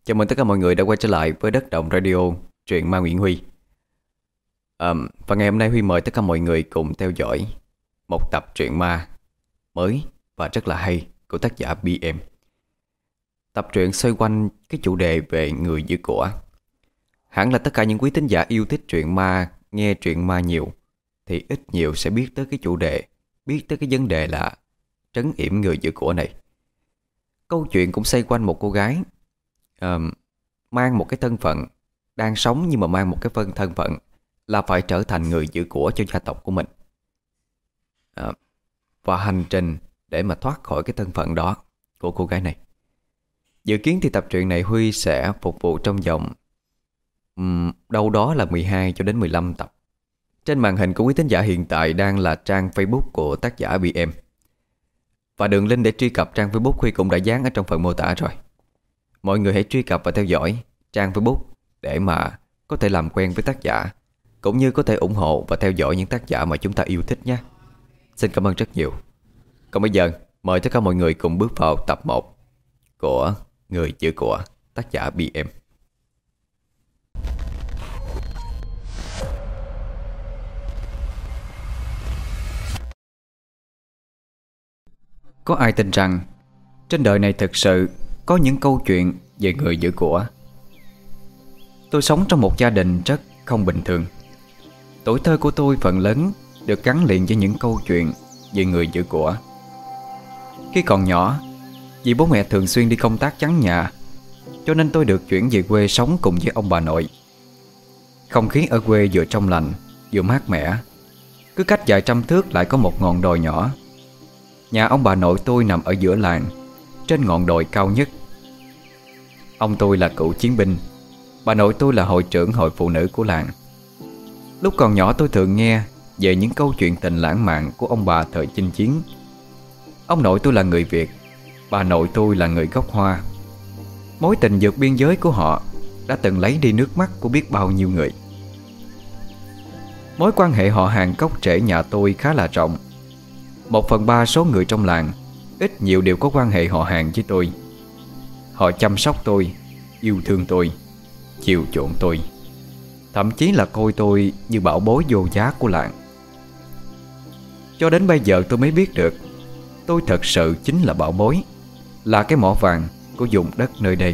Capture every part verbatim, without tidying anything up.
Chào mừng tất cả mọi người đã quay trở lại với Đất Động Radio, truyện ma Nguyễn Huy. à, Và ngày hôm nay Huy mời tất cả mọi người cùng theo dõi một tập truyện ma mới và rất là hay của tác giả bê em. Tập truyện xoay quanh cái chủ đề về người giữ của. Hẳn là tất cả những quý thính giả yêu thích truyện ma, nghe truyện ma nhiều thì ít nhiều sẽ biết tới cái chủ đề, biết tới cái vấn đề là trấn yểm người giữ của này. Câu chuyện cũng xoay quanh một cô gái uh, mang một cái thân phận, đang sống nhưng mà mang một cái phân thân phận là phải trở thành người giữ của cho gia tộc của mình, uh, và hành trình để mà thoát khỏi cái thân phận đó của cô gái này. Dự kiến thì tập truyện này Huy sẽ phục vụ trong vòng um, đâu đó là mười hai cho đến mười lăm tập. Trên màn hình của quý thính giả hiện tại đang là trang Facebook của tác giả bê em. Và đường link để truy cập trang Facebook Huy cũng đã dán ở trong phần mô tả rồi. Mọi người hãy truy cập và theo dõi trang Facebook để mà có thể làm quen với tác giả, cũng như có thể ủng hộ và theo dõi những tác giả mà chúng ta yêu thích nhé. Xin cảm ơn rất nhiều. Còn bây giờ mời tất cả mọi người cùng bước vào tập một của Người giữ của tác giả bê em. Có ai tin rằng trên đời này thực sự có những câu chuyện về người giữ của? Tôi sống trong một gia đình rất không bình thường. Tuổi thơ của tôi phần lớn được gắn liền với những câu chuyện về người giữ của. Khi còn nhỏ, vì bố mẹ thường xuyên đi công tác vắng nhà, cho nên tôi được chuyển về quê sống cùng với ông bà nội. Không khí ở quê vừa trong lành vừa mát mẻ. Cứ cách vài trăm thước lại có một ngọn đồi nhỏ. Nhà ông bà nội tôi nằm ở giữa làng, trên ngọn đồi cao nhất. Ông tôi là cựu chiến binh, bà nội tôi là hội trưởng hội phụ nữ của làng. Lúc còn nhỏ tôi thường nghe về những câu chuyện tình lãng mạn của ông bà thời chinh chiến. Ông nội tôi là người Việt, bà nội tôi là người gốc Hoa. Mối tình vượt biên giới của họ đã từng lấy đi nước mắt của biết bao nhiêu người. Mối quan hệ họ hàng gốc rễ nhà tôi khá là rộng. Một phần ba số người trong làng ít nhiều đều có quan hệ họ hàng với tôi. Họ chăm sóc tôi, yêu thương tôi, chiều chuộng tôi, thậm chí là coi tôi như bảo bối vô giá của làng. Cho đến bây giờ tôi mới biết được tôi thật sự chính là bảo bối, là cái mỏ vàng của vùng đất nơi đây.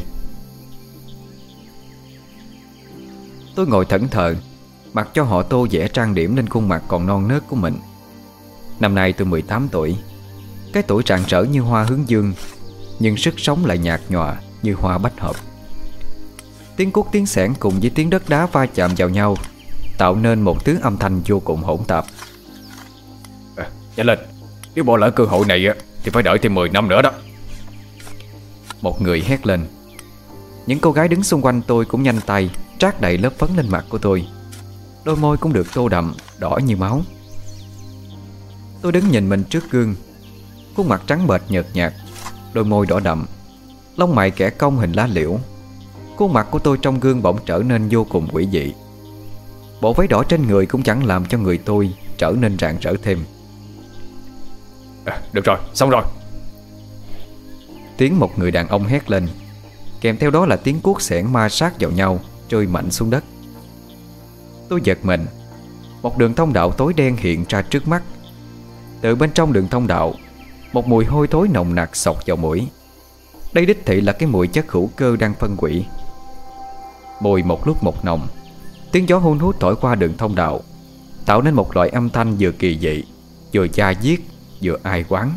Tôi ngồi thẫn thờ, mặc cho họ tô vẽ trang điểm lên khuôn mặt còn non nớt của mình. Năm nay tôi mười tám tuổi. Cái tuổi rạng rỡ như hoa hướng dương, nhưng sức sống lại nhạt nhòa như hoa bách hợp. Tiếng cuốc tiếng xẻng cùng với tiếng đất đá va chạm vào nhau tạo nên một thứ âm thanh vô cùng hỗn tạp. à, Nhanh lên, nếu bỏ lỡ cơ hội này thì phải đợi thêm mười năm nữa đó. Một người hét lên. Những cô gái đứng xung quanh tôi cũng nhanh tay trát đầy lớp phấn lên mặt của tôi. Đôi môi cũng được tô đậm đỏ như máu. Tôi đứng nhìn mình trước gương, khuôn mặt trắng bệch nhợt nhạt, đôi môi đỏ đậm, lông mày kẻ cong hình lá liễu. Khuôn mặt của tôi trong gương bỗng trở nên vô cùng quỷ dị. Bộ váy đỏ trên người cũng chẳng làm cho người tôi trở nên rạng rỡ thêm. à, Được rồi, xong rồi. Tiếng một người đàn ông hét lên, kèm theo đó là tiếng cuốc xẻng ma sát vào nhau rơi mạnh xuống đất. Tôi giật mình. Một đường thông đạo tối đen hiện ra trước mắt. Từ bên trong đường thông đạo, một mùi hôi thối nồng nặc xộc vào mũi. Đây đích thị là cái mùi chất hữu cơ đang phân hủy. Mùi một lúc một nồng. Tiếng gió hun hút thổi qua đường thông đạo, tạo nên một loại âm thanh vừa kỳ dị, vừa da diết, vừa ai oán.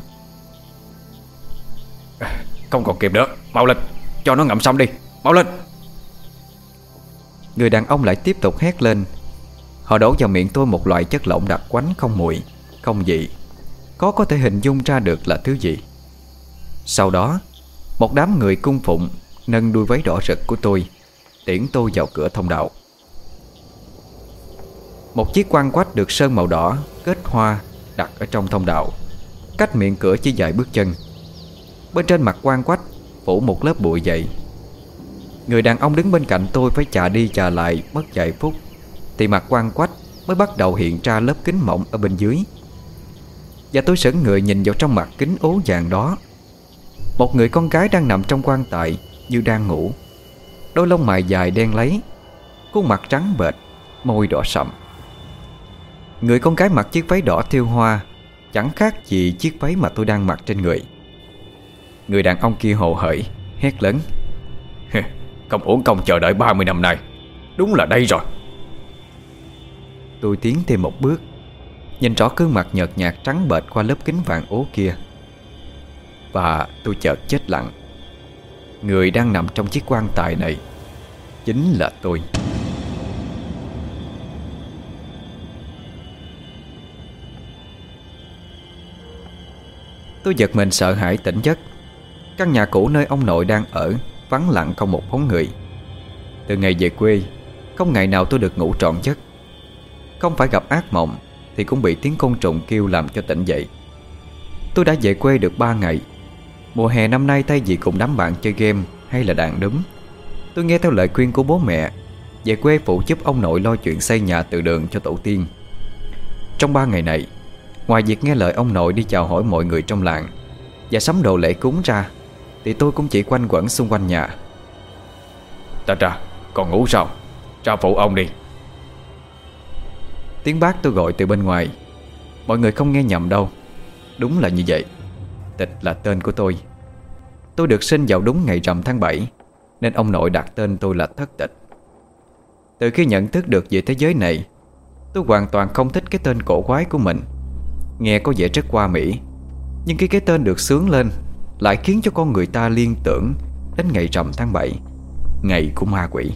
Không còn kịp nữa, mau lên, cho nó ngậm xong đi, mau lên. Người đàn ông lại tiếp tục hét lên. Họ đổ vào miệng tôi một loại chất lỏng đặc quánh không mùi, không vị, khó có thể hình dung ra được là thứ gì. Sau đó, một đám người cung phụng nâng đuôi váy đỏ rực của tôi tiễn tôi vào cửa thông đạo. Một chiếc quan quách được sơn màu đỏ kết hoa đặt ở trong thông đạo, cách miệng cửa chỉ vài bước chân. Bên trên mặt quan quách phủ một lớp bụi dày. Người đàn ông đứng bên cạnh tôi phải chà đi chà lại mất vài phút thì mặt quan quách mới bắt đầu hiện ra lớp kính mỏng ở bên dưới. Và tôi sững người nhìn vào trong mặt kính ố vàng đó. Một người con gái đang nằm trong quan tài như đang ngủ. đôi lông mày dài đen láy, khuôn mặt trắng bệch, môi đỏ sậm. Người con gái mặc chiếc váy đỏ thêu hoa, chẳng khác gì chiếc váy mà tôi đang mặc trên người. Người đàn ông kia hồ hởi hét lớn: Không uổng công chờ đợi ba mươi năm nay, đúng là đây rồi. Tôi tiến thêm một bước, nhìn rõ gương mặt nhợt nhạt trắng bệch qua lớp kính vàng ố kia, và tôi chợt chết lặng. Người đang nằm trong chiếc quan tài này chính là tôi. Tôi giật mình sợ hãi tỉnh giấc. Căn nhà cũ nơi ông nội đang ở vắng lặng không một bóng người. Từ ngày về quê, không ngày nào tôi được ngủ trọn giấc. Không phải gặp ác mộng thì cũng bị tiếng côn trùng kêu làm cho tỉnh dậy. Tôi đã về quê được ba ngày. Mùa hè năm nay thay vì cùng đám bạn chơi game hay là đàn đúm, tôi nghe theo lời khuyên của bố mẹ về quê phụ giúp ông nội lo chuyện xây nhà từ đường cho tổ tiên. Trong ba ngày này, ngoài việc nghe lời ông nội đi chào hỏi mọi người trong làng và sắm đồ lễ cúng ra, thì tôi cũng chỉ quanh quẩn xung quanh nhà. Ta ra, còn ngủ sao? Ra phụ ông đi. Tiếng bác tôi gọi từ bên ngoài. Mọi người không nghe nhầm đâu. Đúng là như vậy. Tịch là tên của tôi. Tôi được sinh vào đúng ngày rằm tháng bảy, nên ông nội đặt tên tôi là Thất Tịch. Từ khi nhận thức được về thế giới này, tôi hoàn toàn không thích cái tên cổ quái của mình. Nghe có vẻ rất hoa mỹ, nhưng khi cái tên được xướng lên lại khiến cho con người ta liên tưởng đến ngày rằm tháng bảy, ngày của ma quỷ.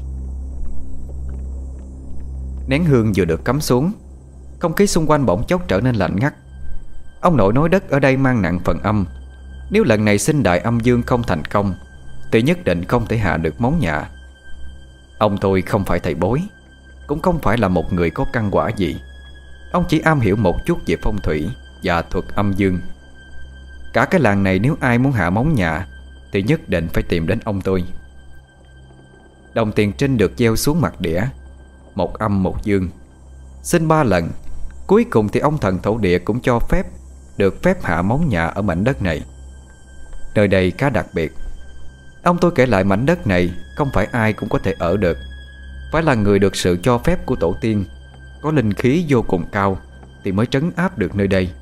Nén hương vừa được cắm xuống, không khí xung quanh bỗng chốc trở nên lạnh ngắt. Ông nội nói đất ở đây mang nặng phần âm. Nếu lần này xin đại âm dương không thành công thì nhất định không thể hạ được móng nhà. Ông tôi không phải thầy bói, cũng không phải là một người có căn quả gì. Ông chỉ am hiểu một chút về phong thủy và thuật âm dương. Cả cái làng này nếu ai muốn hạ móng nhà thì nhất định phải tìm đến ông tôi. Đồng tiền trinh được gieo xuống mặt đĩa, một âm một dương, xin ba lần. Cuối cùng thì ông thần thổ địa cũng cho phép được phép hạ móng nhà ở mảnh đất này. Nơi đây khá đặc biệt. Ông tôi kể lại mảnh đất này không phải ai cũng có thể ở được, phải là người được sự cho phép của tổ tiên, có linh khí vô cùng cao thì mới trấn áp được nơi đây.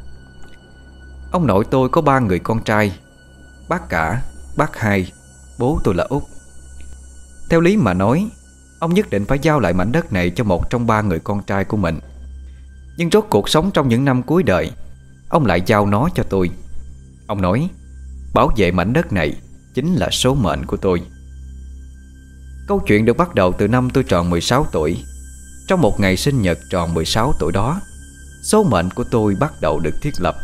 Ông nội tôi có ba người con trai: bác cả, bác hai, bố tôi là út. Theo lý mà nói, ông nhất định phải giao lại mảnh đất này cho một trong ba người con trai của mình. Nhưng rốt cuộc sống trong những năm cuối đời, ông lại giao nó cho tôi. Ông nói bảo vệ mảnh đất này chính là số mệnh của tôi. Câu chuyện được bắt đầu từ năm tôi tròn mười sáu tuổi. Trong một ngày sinh nhật tròn mười sáu tuổi đó, số mệnh của tôi bắt đầu được thiết lập.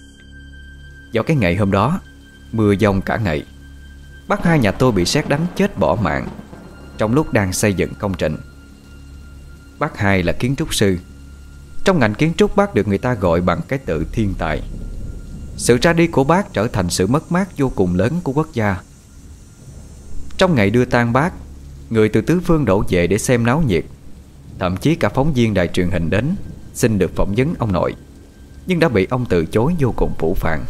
Vào cái ngày hôm đó, mưa giông cả ngày. Bác hai nhà tôi bị sét đánh chết bỏ mạng trong lúc đang xây dựng công trình. Bác hai là kiến trúc sư. Trong ngành kiến trúc, bác được người ta gọi bằng cái tự thiên tài. Sự ra đi của bác trở thành sự mất mát vô cùng lớn của quốc gia. Trong ngày đưa tang bác, người từ tứ phương đổ về để xem náo nhiệt. Thậm chí cả phóng viên đài truyền hình đến xin được phỏng vấn ông nội, nhưng đã bị ông từ chối vô cùng phũ phàng.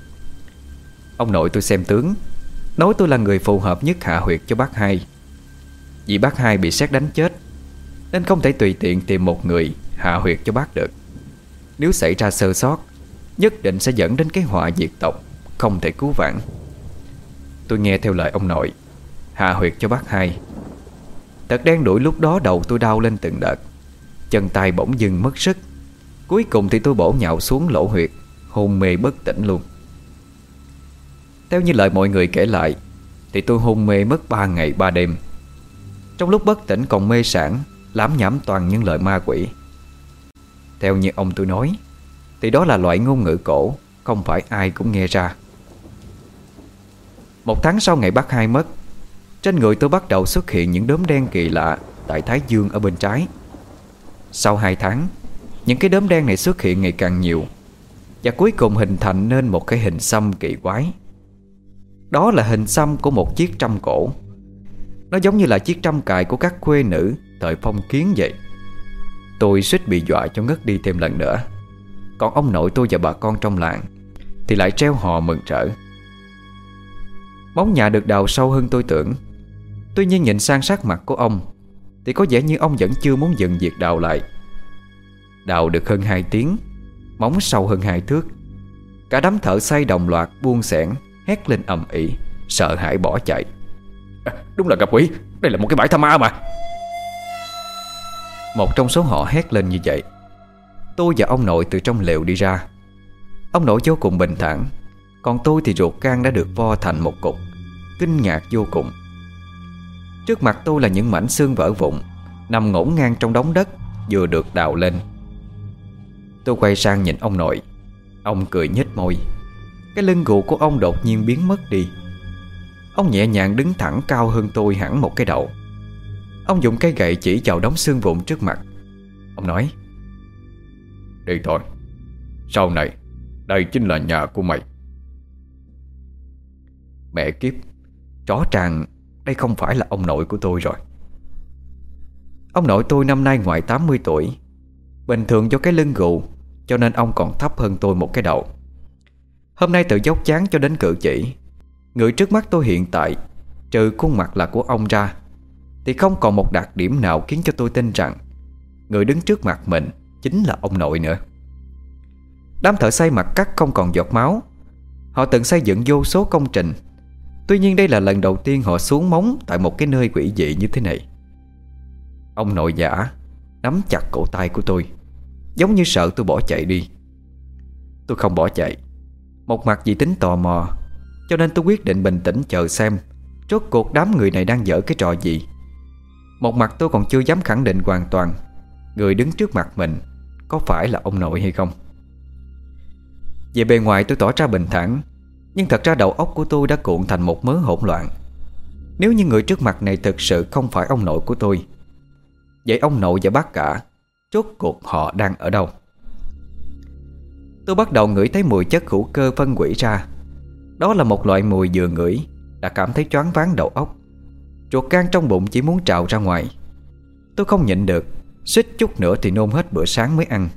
Ông nội tôi xem tướng, nói tôi là người phù hợp nhất hạ huyệt cho bác hai. Vì bác hai bị sét đánh chết nên không thể tùy tiện tìm một người hạ huyệt cho bác được. Nếu xảy ra sơ sót, nhất định sẽ dẫn đến cái họa diệt tộc không thể cứu vãn. Tôi nghe theo lời ông nội, hạ huyệt cho bác hai. Thật đen đủi lúc đó đầu tôi đau lên từng đợt, chân tay bỗng dưng mất sức. Cuối cùng thì tôi bổ nhào xuống lỗ huyệt, hôn mê bất tỉnh luôn. Theo như lời mọi người kể lại thì tôi hôn mê mất ba ngày ba đêm. Trong lúc bất tỉnh còn mê sảng, lảm nhảm toàn những lời ma quỷ. Theo như ông tôi nói thì đó là loại ngôn ngữ cổ, không phải ai cũng nghe ra. Một tháng sau ngày bác hai mất, trên người tôi bắt đầu xuất hiện những đốm đen kỳ lạ tại thái dương ở bên trái. Sau hai tháng, những cái đốm đen này xuất hiện ngày càng nhiều, và cuối cùng hình thành nên một cái hình xăm kỳ quái. Đó là hình xăm của một chiếc trâm cổ. Nó giống như là chiếc trâm cài của các khuê nữ thời phong kiến vậy. Tôi suýt bị dọa cho ngất đi thêm lần nữa. Còn ông nội tôi và bà con trong làng thì lại treo hò mừng rỡ. Móng nhà được đào sâu hơn tôi tưởng. Tuy nhiên nhìn sang sắc mặt của ông thì có vẻ như ông vẫn chưa muốn dừng việc đào lại. Đào được hơn hai tiếng, móng sâu hơn hai thước. Cả đám thợ xây đồng loạt buông xẻng, hét lên ầm ĩ, sợ hãi bỏ chạy. À, đúng là gặp quỷ, đây là một cái bãi tha ma mà. Một trong số họ hét lên như vậy. Tôi và ông nội từ trong lều đi ra. Ông nội vô cùng bình thản, còn tôi thì ruột gan đã được vo thành một cục, kinh ngạc vô cùng. Trước mặt tôi là những mảnh xương vỡ vụn nằm ngổn ngang trong đống đất vừa được đào lên. Tôi quay sang nhìn ông nội. Ông cười nhếch môi. Cái lưng gù của ông đột nhiên biến mất đi. Ông nhẹ nhàng đứng thẳng cao hơn tôi hẳn một cái đầu. Ông dùng cây gậy chỉ vào đống xương vụn trước mặt. Ông nói: Đi thôi, sau này đây chính là nhà của mày. Mẹ kiếp, rõ ràng đây không phải là ông nội của tôi rồi. Ông nội tôi năm nay ngoài tám mươi tuổi. Bình thường do cái lưng gù cho nên ông còn thấp hơn tôi một cái đầu. Hôm nay từ dốc dáng cho đến cử chỉ, người trước mắt tôi hiện tại, trừ khuôn mặt là của ông ra, thì không còn một đặc điểm nào khiến cho tôi tin rằng người đứng trước mặt mình chính là ông nội nữa. Đám thợ xây mặt cắt không còn giọt máu. Họ từng xây dựng vô số công trình. Tuy nhiên đây là lần đầu tiên họ xuống móng tại một cái nơi quỷ dị như thế này. Ông nội giả nắm chặt cổ tay của tôi, giống như sợ tôi bỏ chạy đi. Tôi không bỏ chạy. Một mặt vì tính tò mò, cho nên tôi quyết định bình tĩnh chờ xem rốt cuộc đám người này đang dở cái trò gì. Một mặt tôi còn chưa dám khẳng định hoàn toàn người đứng trước mặt mình có phải là ông nội hay không. Về bề ngoài tôi tỏ ra bình thản, nhưng thật ra đầu óc của tôi đã cuộn thành một mớ hỗn loạn. Nếu như người trước mặt này thực sự không phải ông nội của tôi, vậy ông nội và bác cả rốt cuộc họ đang ở đâu? Tôi bắt đầu ngửi thấy mùi chất hữu cơ phân hủy ra. Đó là một loại mùi vừa ngửi đã cảm thấy choáng váng đầu óc. Ruột gan trong bụng chỉ muốn trào ra ngoài. Tôi không nhịn được, suýt chút nữa thì nôn hết bữa sáng mới ăn.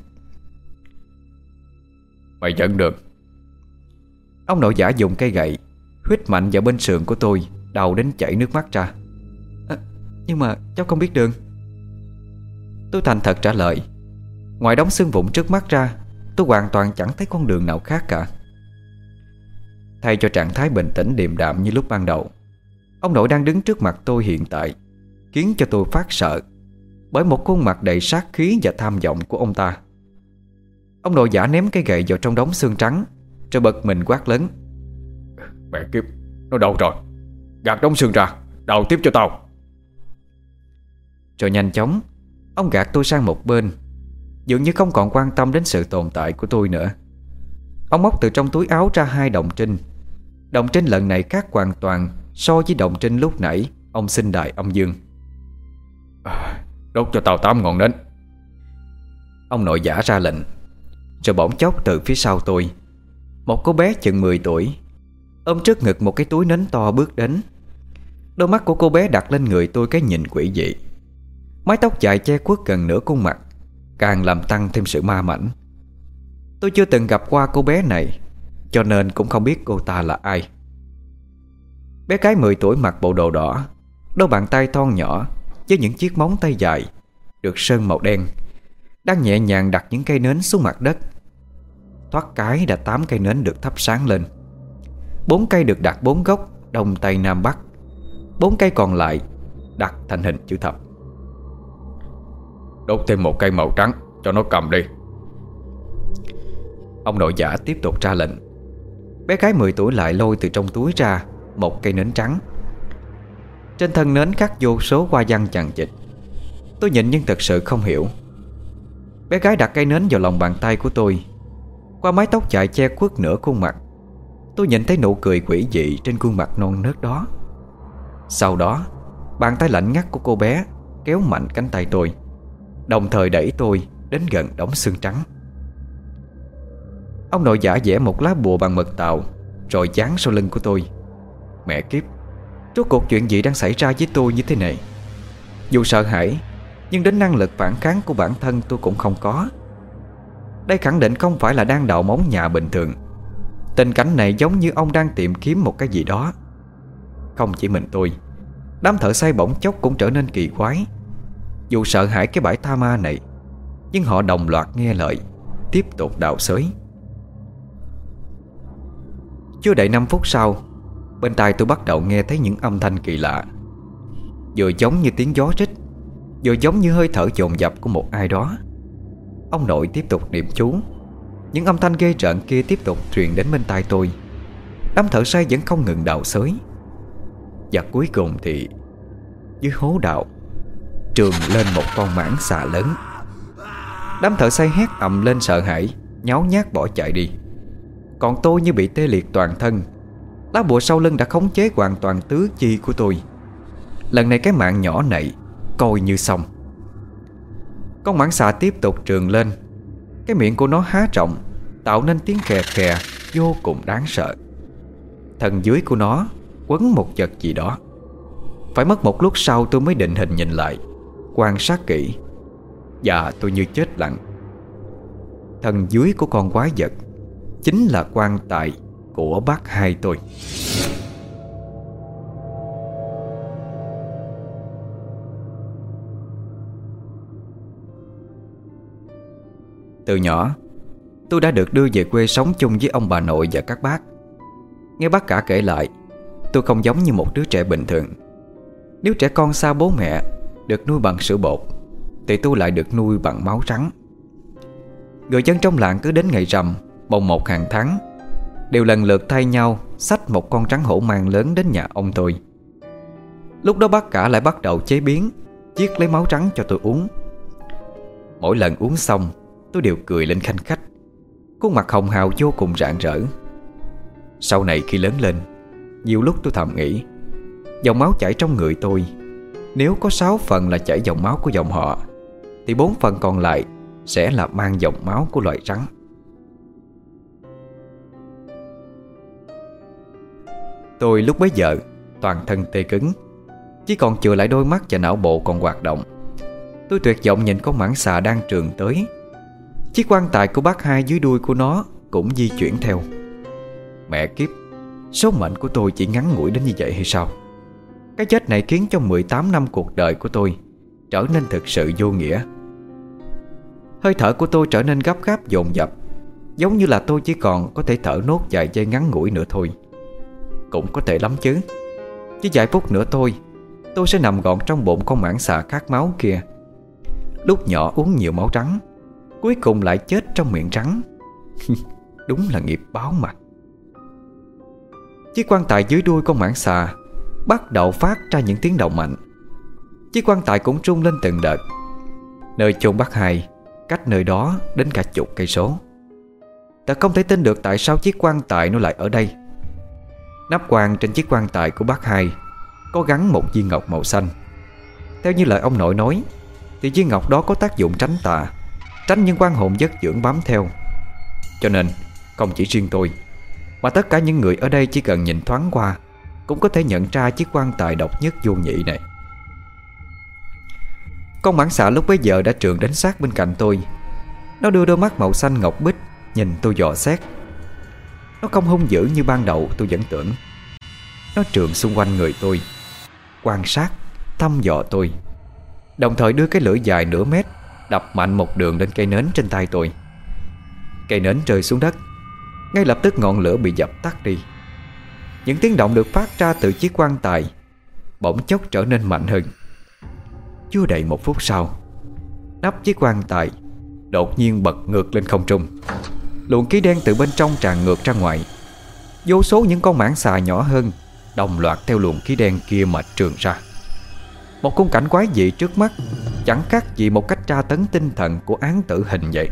Mày dẫn được. Ông nội giả dùng cây gậy huýt mạnh vào bên sườn của tôi, đau đến chảy nước mắt ra. À, nhưng mà cháu không biết đường. Tôi thành thật trả lời. Ngoài đống xương vụn trước mắt ra, tôi hoàn toàn chẳng thấy con đường nào khác cả. Thay cho trạng thái bình tĩnh điềm đạm như lúc ban đầu, ông nội đang đứng trước mặt tôi hiện tại khiến cho tôi phát sợ bởi một khuôn mặt đầy sát khí và tham vọng của ông ta. Ông nội giả ném cây gậy vào trong đống xương trắng, rồi bật mình quát lớn: Mẹ kiếp, nó đâu rồi? Gạt đống xương ra, đào tiếp cho tao. Rồi nhanh chóng ông gạt tôi sang một bên, dường như không còn quan tâm đến sự tồn tại của tôi nữa. Ông móc từ trong túi áo ra hai đồng trinh. Đồng trinh lần này khác hoàn toàn so với đồng trinh lúc nãy ông xin đại âm dương. À, đốt cho tao tám ngọn nến. Ông nội giả ra lệnh. Rồi bỗng chốc từ phía sau tôi, một cô bé chừng mười tuổi ôm trước ngực một cái túi nến to bước đến. Đôi mắt của cô bé đặt lên người tôi cái nhìn quỷ dị. Mái tóc dài che khuất gần nửa khuôn mặt, càng làm tăng thêm sự ma mãnh. Tôi chưa từng gặp qua cô bé này, cho nên cũng không biết cô ta là ai. Bé gái mười tuổi mặc bộ đồ đỏ, đôi bàn tay thon nhỏ với những chiếc móng tay dài được sơn màu đen, đang nhẹ nhàng đặt những cây nến xuống mặt đất. Thoát cái đã tám cây nến được thắp sáng lên. Bốn cây được đặt bốn góc đông tây nam bắc. Bốn cây còn lại đặt thành hình chữ thập. Đốt thêm một cây màu trắng cho nó cầm đi. Ông nội giả tiếp tục ra lệnh. Bé gái mười tuổi lại lôi từ trong túi ra một cây nến trắng. Trên thân nến khắc vô số hoa văn chằng chịt. Tôi nhìn nhưng thật sự không hiểu. Bé gái đặt cây nến vào lòng bàn tay của tôi. Qua mái tóc dài che khuất nửa khuôn mặt, tôi nhìn thấy nụ cười quỷ dị trên khuôn mặt non nớt đó. Sau đó, bàn tay lạnh ngắt của cô bé kéo mạnh cánh tay tôi, đồng thời đẩy tôi đến gần đống xương trắng. Ông nội giả vẽ một lá bùa bằng mật tàu rồi dán sau lưng của tôi. Mẹ kiếp, rốt cuộc chuyện gì đang xảy ra với tôi như thế này? Dù sợ hãi, nhưng đến năng lực phản kháng của bản thân tôi cũng không có. Đây khẳng định không phải là đang đào móng nhà bình thường. Tình cảnh này giống như ông đang tìm kiếm một cái gì đó. Không chỉ mình tôi, Đám thợ xây bỗng chốc cũng trở nên kỳ quái. Dù sợ hãi cái bãi tha ma này, nhưng họ đồng loạt nghe lời, tiếp tục đào xới. Chưa đầy năm phút sau, bên tai tôi bắt đầu nghe thấy những âm thanh kỳ lạ, vừa giống như tiếng gió rít, vừa giống như hơi thở dồn dập của một ai đó. Ông nội tiếp tục niệm chú. Những âm thanh ghê rợn kia tiếp tục truyền đến bên tai tôi. Đám thợ xây vẫn không ngừng đào xới. Và cuối cùng thì dưới hố đào trường lên một con mãng xà lớn. Đám thợ xây hét ầm lên sợ hãi, nháo nhác bỏ chạy đi. Còn tôi như bị tê liệt toàn thân. Lá bùa sau lưng đã khống chế hoàn toàn tứ chi của tôi. Lần này cái mạng nhỏ này coi như xong. Con mãng xà tiếp tục trường lên. Cái miệng của nó há rộng, tạo nên tiếng khè khè vô cùng đáng sợ. Thân dưới của nó quấn một vật gì đó. Phải mất một lúc sau tôi mới định hình nhìn lại, quan sát kỹ, và tôi như chết lặng. Thân dưới của con quái vật chính là quan tài của bác hai tôi. Từ nhỏ, tôi đã được đưa về quê sống chung với ông bà nội và các bác. Nghe bác cả kể lại, tôi không giống như một đứa trẻ bình thường. Nếu trẻ con xa bố mẹ được nuôi bằng sữa bột, thì tôi lại được nuôi bằng máu trắng. Người dân trong làng cứ đến ngày rằm mồng một hàng tháng đều lần lượt thay nhau xách một con trắng hổ mang lớn đến nhà ông tôi. Lúc đó bác cả lại bắt đầu chế biến, chiết lấy máu trắng cho tôi uống. Mỗi lần uống xong, tôi đều cười lên khanh khách, khuôn mặt hồng hào vô cùng rạng rỡ. Sau này khi lớn lên, nhiều lúc tôi thầm nghĩ, dòng máu chảy trong người tôi, nếu có sáu phần là chảy dòng máu của dòng họ, thì bốn phần còn lại sẽ là mang dòng máu của loài rắn. Tôi lúc bấy giờ toàn thân tê cứng, chỉ còn chừa lại đôi mắt và não bộ còn hoạt động. Tôi tuyệt vọng nhìn con mãng xà đang trường tới. Chiếc quan tài của bác hai dưới đuôi của nó cũng di chuyển theo. Mẹ kiếp, số mệnh của tôi chỉ ngắn ngủi đến như vậy hay sao? Cái chết này khiến cho mười tám năm cuộc đời của tôi trở nên thực sự vô nghĩa. Hơi thở của tôi trở nên gấp gáp dồn dập, giống như là tôi chỉ còn có thể thở nốt vài giây ngắn ngủi nữa thôi. Cũng có thể lắm chứ. Chỉ vài phút nữa thôi, tôi sẽ nằm gọn trong bụng con mãng xà khát máu kia. Lúc nhỏ uống nhiều máu trắng, cuối cùng lại chết trong miệng rắn. Đúng là nghiệp báo mà. Chiếc quan tài dưới đuôi con mãng xà bắt đầu phát ra những tiếng động mạnh. Chiếc quan tài cũng rung lên từng đợt. Nơi chôn bác hai cách nơi đó đến cả chục cây số. Ta không thể tin được tại sao chiếc quan tài nó lại ở đây. Nắp quan trên chiếc quan tài của bác hai có gắn một viên ngọc màu xanh. Theo như lời ông nội nói, thì viên ngọc đó có tác dụng tránh tà, tránh những quan hồn giấc dưỡng bám theo. Cho nên không chỉ riêng tôi, mà tất cả những người ở đây chỉ cần nhìn thoáng qua cũng có thể nhận ra chiếc quan tài độc nhất vô nhị này. Con mãng xà lúc bấy giờ đã trườn đến sát bên cạnh tôi. Nó đưa đôi mắt màu xanh ngọc bích nhìn tôi dò xét. Nó không hung dữ như ban đầu tôi vẫn tưởng. Nó trườn xung quanh người tôi, quan sát, thăm dò tôi, đồng thời đưa cái lưỡi dài nửa mét đập mạnh một đường lên cây nến trên tay tôi. Cây nến rơi xuống đất, ngay lập tức ngọn lửa bị dập tắt đi. Những tiếng động được phát ra từ chiếc quan tài bỗng chốc trở nên mạnh hơn. Chưa đầy một phút sau, nắp chiếc quan tài đột nhiên bật ngược lên không trung. Luồng khí đen từ bên trong tràn ngược ra ngoài. Vô số những con mãng xà nhỏ hơn đồng loạt theo luồng khí đen kia mà trườn ra. Một khung cảnh quái dị trước mắt, chẳng khác gì một cách tra tấn tinh thần của án tử hình vậy.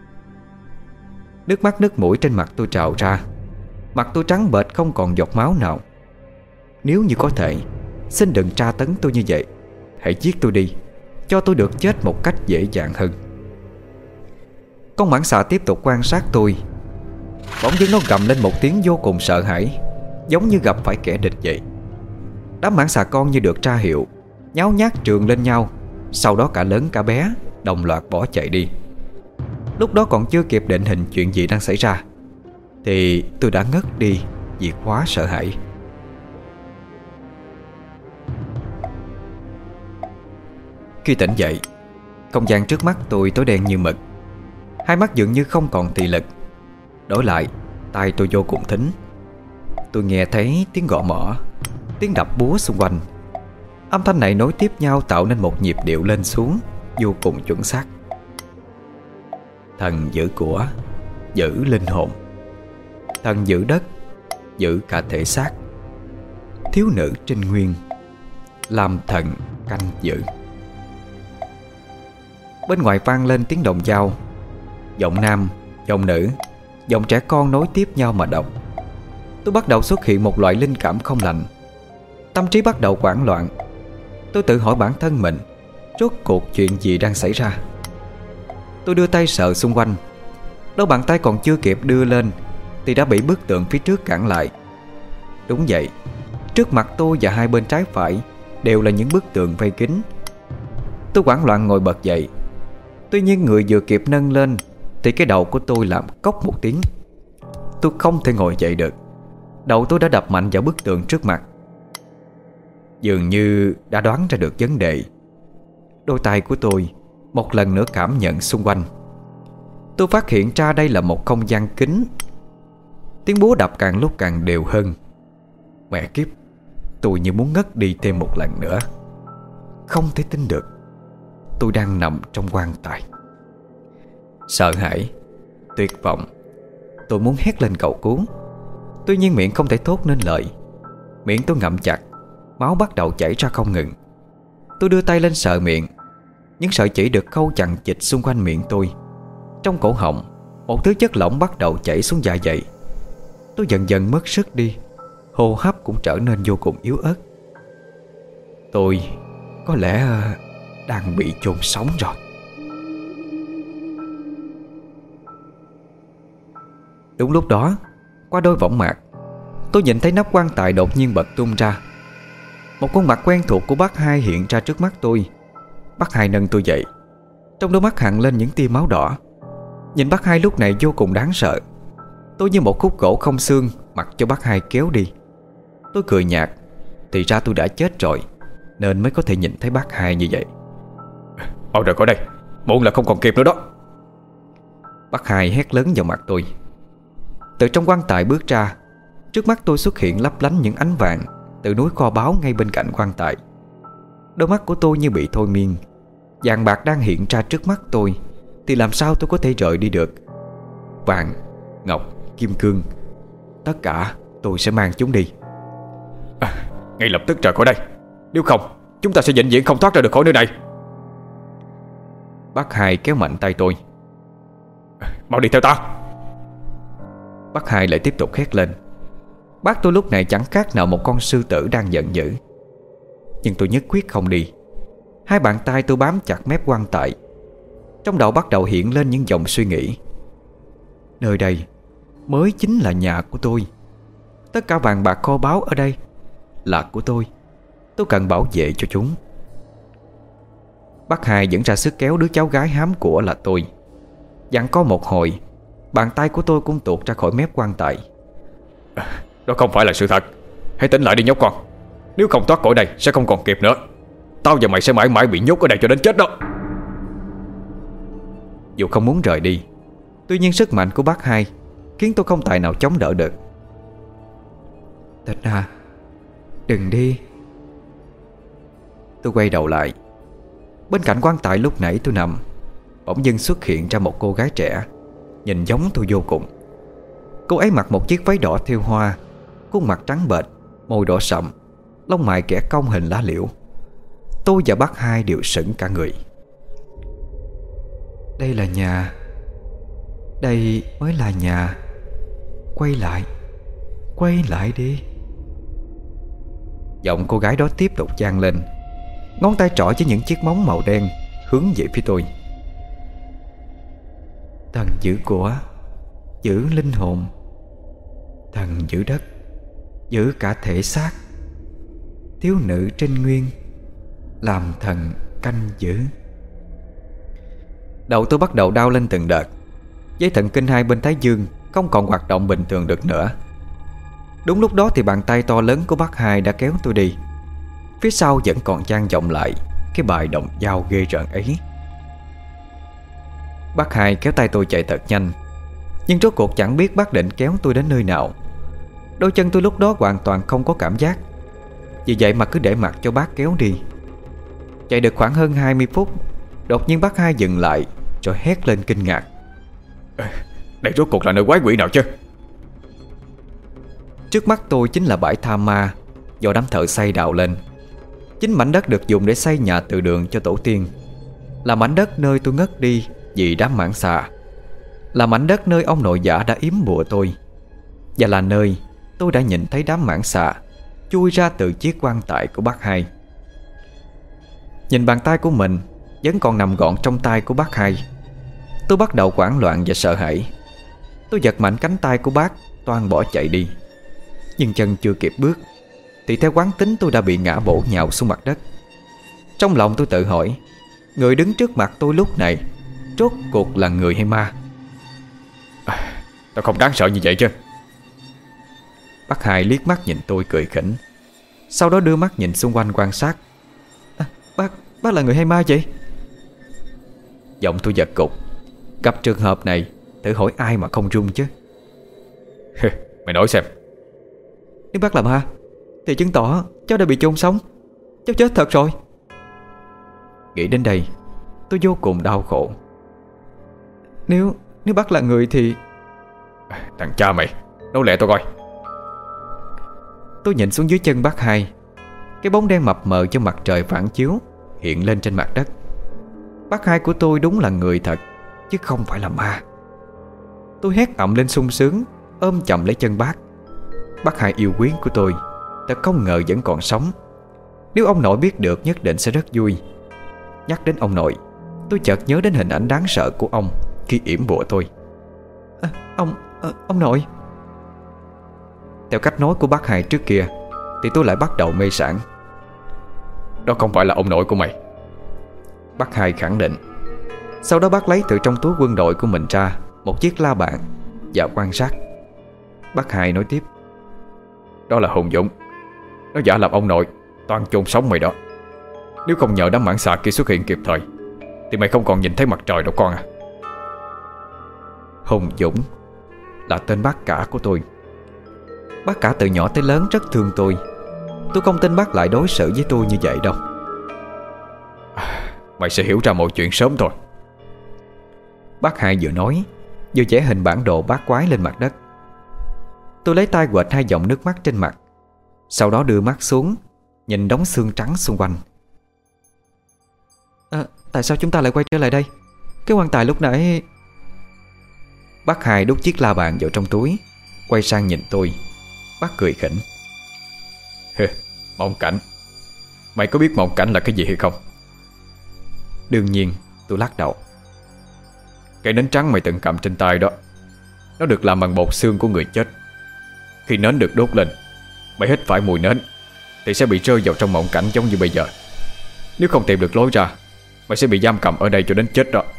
Nước mắt nước mũi trên mặt tôi trào ra. Mặt tôi trắng bệch không còn giọt máu nào. Nếu như có thể, xin đừng tra tấn tôi như vậy. Hãy giết tôi đi, cho tôi được chết một cách dễ dàng hơn. Con mãng xà tiếp tục quan sát tôi. Bỗng dưng nó gầm lên một tiếng vô cùng sợ hãi, giống như gặp phải kẻ địch vậy. Đám mãng xà con như được tra hiệu, nháo nhác trườn lên nhau. Sau đó cả lớn cả bé đồng loạt bỏ chạy đi. Lúc đó còn chưa kịp định hình chuyện gì đang xảy ra, thì tôi đã ngất đi vì quá sợ hãi. Khi tỉnh dậy, không gian trước mắt tôi tối đen như mực. Hai mắt dường như không còn thị lực. Đổi lại, tai tôi vô cùng thính. Tôi nghe thấy tiếng gõ mõ, tiếng đập búa xung quanh. Âm thanh này nối tiếp nhau tạo nên một nhịp điệu lên xuống vô cùng chuẩn xác. Thần giữ của, giữ linh hồn. Thần giữ đất, giữ cả thể xác. Thiếu nữ trinh nguyên, làm thần canh giữ. Bên ngoài vang lên tiếng đồng dao. Giọng nam, giọng nữ, giọng trẻ con nối tiếp nhau mà đọc. Tôi bắt đầu xuất hiện một loại linh cảm không lành. Tâm trí bắt đầu hoảng loạn. Tôi tự hỏi bản thân mình, rốt cuộc chuyện gì đang xảy ra. Tôi đưa tay sờ xung quanh. Đôi bàn tay còn chưa kịp đưa lên thì đã bị bức tượng phía trước cản lại. Đúng vậy, trước mặt tôi và hai bên trái phải đều là những bức tượng vây kín. Tôi hoảng loạn ngồi bật dậy. Tuy nhiên người vừa kịp nâng lên thì cái đầu của tôi làm cốc một tiếng. Tôi không thể ngồi dậy được. Đầu tôi đã đập mạnh vào bức tượng trước mặt. Dường như đã đoán ra được vấn đề. Đôi tay của tôi một lần nữa cảm nhận xung quanh. Tôi phát hiện ra đây là một không gian kín. Tiếng búa đập càng lúc càng đều hơn. Mẹ kiếp, tôi như muốn ngất đi thêm một lần nữa. Không thể tin được tôi đang nằm trong quan tài. Sợ hãi, tuyệt vọng, tôi muốn hét lên cầu cứu. Tuy nhiên miệng không thể thốt nên lời. Miệng tôi ngậm chặt, máu bắt đầu chảy ra không ngừng. Tôi đưa tay lên sờ miệng. Những sợi chỉ được khâu chằng chịt xung quanh miệng tôi. Trong cổ họng, một thứ chất lỏng bắt đầu chảy xuống dạ dày. Tôi dần dần mất sức đi. Hô hấp cũng trở nên vô cùng yếu ớt. Tôi có lẽ đang bị chôn sống rồi. Đúng lúc đó, qua đôi võng mạc, tôi nhìn thấy nắp quan tài đột nhiên bật tung ra. Một khuôn mặt quen thuộc của bác Hai hiện ra trước mắt tôi. Bác Hai nâng tôi dậy. Trong đôi mắt hằn lên những tia máu đỏ. Nhìn bác Hai lúc này vô cùng đáng sợ. Tôi như một khúc gỗ không xương mặc cho bác Hai kéo đi. Tôi cười nhạt. Thì ra tôi đã chết rồi, nên mới có thể nhìn thấy bác Hai như vậy. Ôi rồi, khỏi đây, muộn là không còn kịp nữa đó. Bác Hai hét lớn vào mặt tôi. Từ trong quan tài bước ra. Trước mắt tôi xuất hiện lấp lánh những ánh vàng từ núi kho báu ngay bên cạnh quan tài. Đôi mắt của tôi như bị thôi miên. Vàng bạc đang hiện ra trước mắt tôi thì làm sao tôi có thể rời đi được. Vàng, ngọc, kim cương, tất cả tôi sẽ mang chúng đi. à, Ngay lập tức rời khỏi đây. Nếu không, chúng ta sẽ vĩnh viễn không thoát ra được khỏi nơi này. Bác Hai kéo mạnh tay tôi. Mau đi theo ta. Bác Hai lại tiếp tục hét lên. Bác tôi lúc này chẳng khác nào một con sư tử đang giận dữ. Nhưng tôi nhất quyết không đi. Hai bàn tay tôi bám chặt mép quan tài. Trong đầu bắt đầu hiện lên những dòng suy nghĩ. Nơi đây mới chính là nhà của tôi. Tất cả vàng bạc kho báu ở đây là của tôi. Tôi cần bảo vệ cho chúng. Bác Hai dẫn ra sức kéo đứa cháu gái hám của là tôi. Dặn có một hồi, bàn tay của tôi cũng tuột ra khỏi mép quan tài. à, Đó không phải là sự thật. Hãy tỉnh lại đi nhóc con. Nếu không thoát khỏi đây sẽ không còn kịp nữa. Tao và mày sẽ mãi mãi bị nhốt ở đây cho đến chết đó. Dù không muốn rời đi, tuy nhiên sức mạnh của bác Hai khiến tôi không tài nào chống đỡ được. Tịch à, đừng đi. Tôi quay đầu lại. Bên cạnh quan tài lúc nãy tôi nằm, bỗng dưng xuất hiện ra một cô gái trẻ, nhìn giống tôi vô cùng. Cô ấy mặc một chiếc váy đỏ thêu hoa, khuôn mặt trắng bệch, môi đỏ sậm, lông mày kẻ cong hình lá liễu. Tôi và bác Hai đều sững cả người. Đây là nhà. Đây mới là nhà. Quay lại, quay lại đi. Giọng cô gái đó tiếp tục vang lên. Ngón tay trỏ với những chiếc móng màu đen hướng về phía tôi. Thần giữ của, giữ linh hồn. Thần giữ đất, giữ cả thể xác. Thiếu nữ trinh nguyên, làm thần canh giữ. Đầu tôi bắt đầu đau lên từng đợt. Dây thần kinh hai bên thái dương không còn hoạt động bình thường được nữa. Đúng lúc đó thì bàn tay to lớn của bác Hai đã kéo tôi đi. Phía sau vẫn còn vang vọng lại cái bài động dao ghê rợn ấy. Bác Hai kéo tay tôi chạy thật nhanh, nhưng rốt cuộc chẳng biết bác định kéo tôi đến nơi nào. Đôi chân tôi lúc đó hoàn toàn không có cảm giác, vì vậy mà cứ để mặc cho bác kéo đi. Chạy được khoảng hơn hai mươi phút, đột nhiên bác Hai dừng lại rồi hét lên kinh ngạc: Đây rốt cuộc là nơi quái quỷ nào chứ? Trước mắt tôi chính là bãi tha ma do đám thợ xây đào lên. Chính mảnh đất được dùng để xây nhà từ đường cho tổ tiên, là mảnh đất nơi tôi ngất đi vì đám mãng xà, là mảnh đất nơi ông nội giả đã yếm bùa tôi, và là nơi tôi đã nhìn thấy đám mãng xà chui ra từ chiếc quan tài của bác Hai. Nhìn bàn tay của mình vẫn còn nằm gọn trong tay của bác Hai, tôi bắt đầu hoảng loạn và sợ hãi. Tôi giật mạnh cánh tay của bác, toan bỏ chạy đi. Nhưng chân chưa kịp bước thì theo quán tính tôi đã bị ngã bổ nhào xuống mặt đất. Trong lòng tôi tự hỏi, người đứng trước mặt tôi lúc này rốt cuộc là người hay ma? à, Tao không đáng sợ như vậy chứ? Bác Hai liếc mắt nhìn tôi cười khỉnh, sau đó đưa mắt nhìn xung quanh quan sát. à, Bác, bác là người hay ma vậy? Giọng tôi giật cục. Gặp trường hợp này thử hỏi ai mà không run chứ. Mày nói xem. Nếu bác là ma thì chứng tỏ cháu đã bị chôn sống, cháu chết thật rồi. Nghĩ đến đây tôi vô cùng đau khổ. Nếu Nếu bác là người thì... Thằng cha mày, nói lẹ tao coi. Tôi nhìn xuống dưới chân bác Hai. Cái bóng đen mập mờ cho mặt trời phản chiếu hiện lên trên mặt đất. Bác Hai của tôi đúng là người thật, chứ không phải là ma. Tôi hét ầm lên sung sướng, ôm chầm lấy chân bác. Bác Hai yêu quý của tôi thật không ngờ vẫn còn sống. Nếu ông nội biết được nhất định sẽ rất vui. Nhắc đến ông nội, tôi chợt nhớ đến hình ảnh đáng sợ của ông khi yểm bùa tôi. à, Ông, à, ông nội. Theo cách nói của bác Hai trước kia thì tôi lại bắt đầu mê sảng. Đó không phải là ông nội của mày. Bác Hai khẳng định. Sau đó bác lấy từ trong túi quân đội của mình ra một chiếc la bàn và quan sát. Bác Hai nói tiếp: Đó là Hùng Dũng. Nó giả làm ông nội, toàn chôn sống mày đó. Nếu không nhờ đám mãng xà kia xuất hiện kịp thời thì mày không còn nhìn thấy mặt trời đâu con à. Hùng Dũng là tên bác cả của tôi. Bác cả từ nhỏ tới lớn rất thương tôi. Tôi không tin bác lại đối xử với tôi như vậy đâu. Mày sẽ hiểu ra mọi chuyện sớm thôi. Bác Hai vừa nói vừa vẽ hình bản đồ bát quái lên mặt đất. Tôi lấy tay quệt hai dòng nước mắt trên mặt, sau đó đưa mắt xuống nhìn đống xương trắng xung quanh. à, Tại sao chúng ta lại quay trở lại đây? Cái quan tài lúc nãy... Bác Hai đút chiếc la bàn vào trong túi, quay sang nhìn tôi. Bác cười khỉnh: Mộng cảnh. Mày có biết mộng cảnh là cái gì hay không? Đương nhiên tôi lắc đầu. Cái nến trắng mày từng cầm trên tay đó, nó được làm bằng bột xương của người chết. Khi nến được đốt lên, mày hít phải mùi nến thì sẽ bị rơi vào trong mộng cảnh giống như bây giờ. Nếu không tìm được lối ra, mày sẽ bị giam cầm ở đây cho đến chết đó.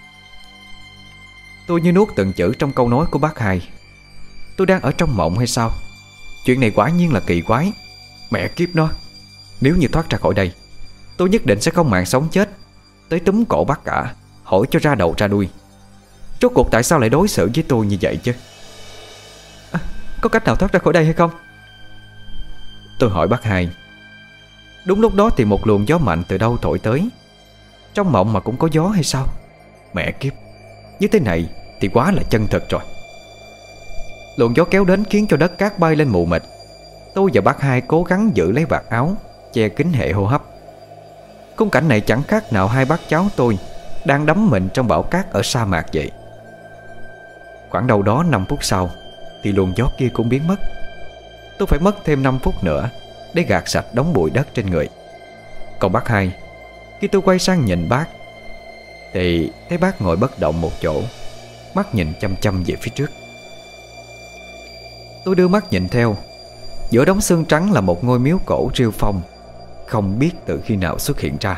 Tôi như nuốt từng chữ trong câu nói của bác Hai. Tôi đang ở trong mộng hay sao? Chuyện này quả nhiên là kỳ quái. Mẹ kiếp nó, nếu như thoát ra khỏi đây, tôi nhất định sẽ không màng sống chết, tới túm cổ bác cả, hỏi cho ra đầu ra đuôi. Rốt cuộc tại sao lại đối xử với tôi như vậy chứ? à, Có cách nào thoát ra khỏi đây hay không? Tôi hỏi bác Hai. Đúng lúc đó thì một luồng gió mạnh từ đâu thổi tới. Trong mộng mà cũng có gió hay sao? Mẹ kiếp, như thế này thì quá là chân thật rồi. Luồng gió kéo đến khiến cho đất cát bay lên mù mịt. Tôi và bác Hai cố gắng giữ lấy vạt áo che kín hệ hô hấp. Khung cảnh này chẳng khác nào hai bác cháu tôi đang đắm mình trong bão cát ở sa mạc vậy. Khoảng đâu đó năm phút sau thì luồng gió kia cũng biến mất. Tôi phải mất thêm năm phút nữa để gạt sạch đống bụi đất trên người. Còn bác Hai, khi tôi quay sang nhìn bác thì thấy bác ngồi bất động một chỗ, mắt nhìn chăm chăm về phía trước. Tôi đưa mắt nhìn theo. Giữa đống xương trắng là một ngôi miếu cổ rêu phong, không biết từ khi nào xuất hiện ra.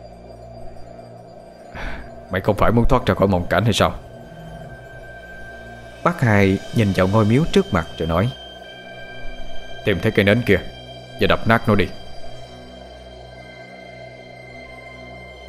Mày không phải muốn thoát ra khỏi mộng cảnh hay sao? Bác Hai nhìn vào ngôi miếu trước mặt rồi nói: Tìm thấy cây nến kia và đập nát nó đi.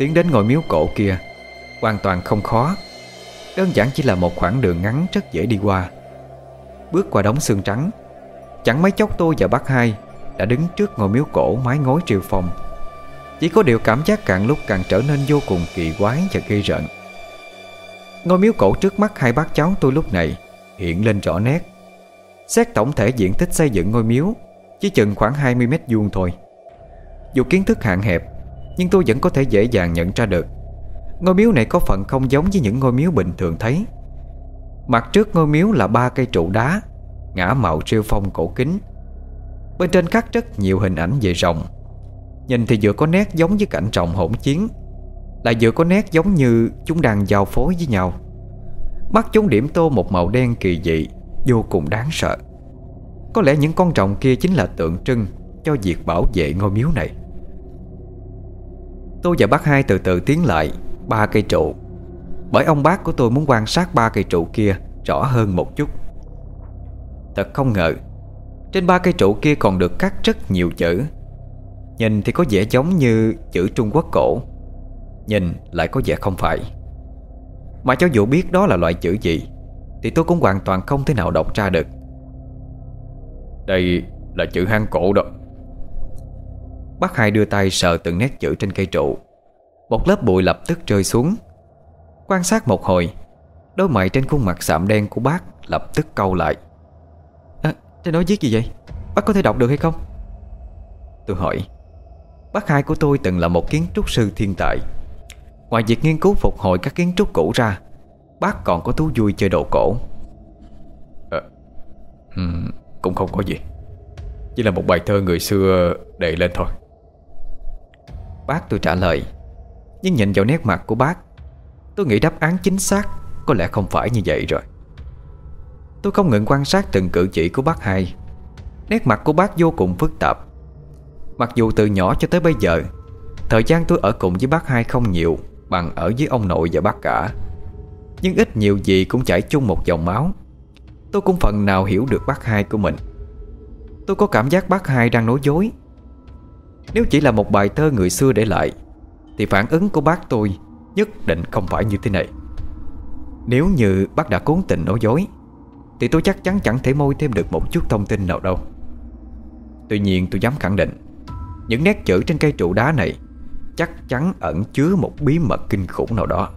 Tiến đến ngôi miếu cổ kia hoàn toàn không khó. Đơn giản chỉ là một khoảng đường ngắn rất dễ đi qua. Bước qua đống xương trắng, chẳng mấy chốc tôi và bác Hai đã đứng trước ngôi miếu cổ mái ngói triều phong. Chỉ có điều cảm giác càng lúc càng trở nên vô cùng kỳ quái và ghê rợn. Ngôi miếu cổ trước mắt hai bác cháu tôi lúc này hiện lên rõ nét. Xét tổng thể diện tích xây dựng ngôi miếu chỉ chừng khoảng hai mươi mét vuông thôi. Dù kiến thức hạn hẹp, nhưng tôi vẫn có thể dễ dàng nhận ra được ngôi miếu này có phần không giống với những ngôi miếu bình thường thấy. Mặt trước ngôi miếu là ba cây trụ đá ngả màu rêu phong cổ kính. Bên trên khắc rất nhiều hình ảnh về rồng. Nhìn thì vừa có nét giống với cảnh rồng hỗn chiến, lại vừa có nét giống như chúng đang giao phối với nhau. Mắt chúng điểm tô một màu đen kỳ dị, vô cùng đáng sợ. Có lẽ những con rồng kia chính là tượng trưng cho việc bảo vệ ngôi miếu này. Tôi và bác Hai từ từ tiến lại ba cây trụ, bởi ông bác của tôi muốn quan sát ba cây trụ kia rõ hơn một chút. Thật không ngờ, trên ba cây trụ kia còn được khắc rất nhiều chữ. Nhìn thì có vẻ giống như chữ Trung Quốc cổ, nhìn lại có vẻ không phải. Mà cho dù biết đó là loại chữ gì thì tôi cũng hoàn toàn không thể nào đọc ra được. Đây là chữ Hán cổ đó. Bác Hai đưa tay sờ từng nét chữ trên cây trụ. Một lớp bụi lập tức rơi xuống. Quan sát một hồi, đôi mày trên khuôn mặt sạm đen của bác lập tức cau lại. À, trên đó viết gì vậy? Bác có thể đọc được hay không? Tôi hỏi. Bác Hai của tôi từng là một kiến trúc sư thiên tài. Ngoài việc nghiên cứu phục hồi các kiến trúc cũ ra, bác còn có thú vui chơi đồ cổ. à, um, Cũng không có gì, chỉ là một bài thơ người xưa đề lên thôi. Bác tôi trả lời. Nhưng nhìn vào nét mặt của bác, tôi nghĩ đáp án chính xác có lẽ không phải như vậy rồi. Tôi không ngừng quan sát từng cử chỉ của bác Hai. Nét mặt của bác vô cùng phức tạp. Mặc dù từ nhỏ cho tới bây giờ, thời gian tôi ở cùng với bác Hai không nhiều bằng ở với ông nội và bác cả, nhưng ít nhiều gì cũng chảy chung một dòng máu. Tôi cũng phần nào hiểu được bác Hai của mình. Tôi có cảm giác bác Hai đang nói dối. Nếu chỉ là một bài thơ người xưa để lại thì phản ứng của bác tôi nhất định không phải như thế này. Nếu như bác đã cố tình nói dối thì tôi chắc chắn chẳng thể moi thêm được một chút thông tin nào đâu. Tuy nhiên tôi dám khẳng định, những nét chữ trên cây trụ đá này chắc chắn ẩn chứa một bí mật kinh khủng nào đó.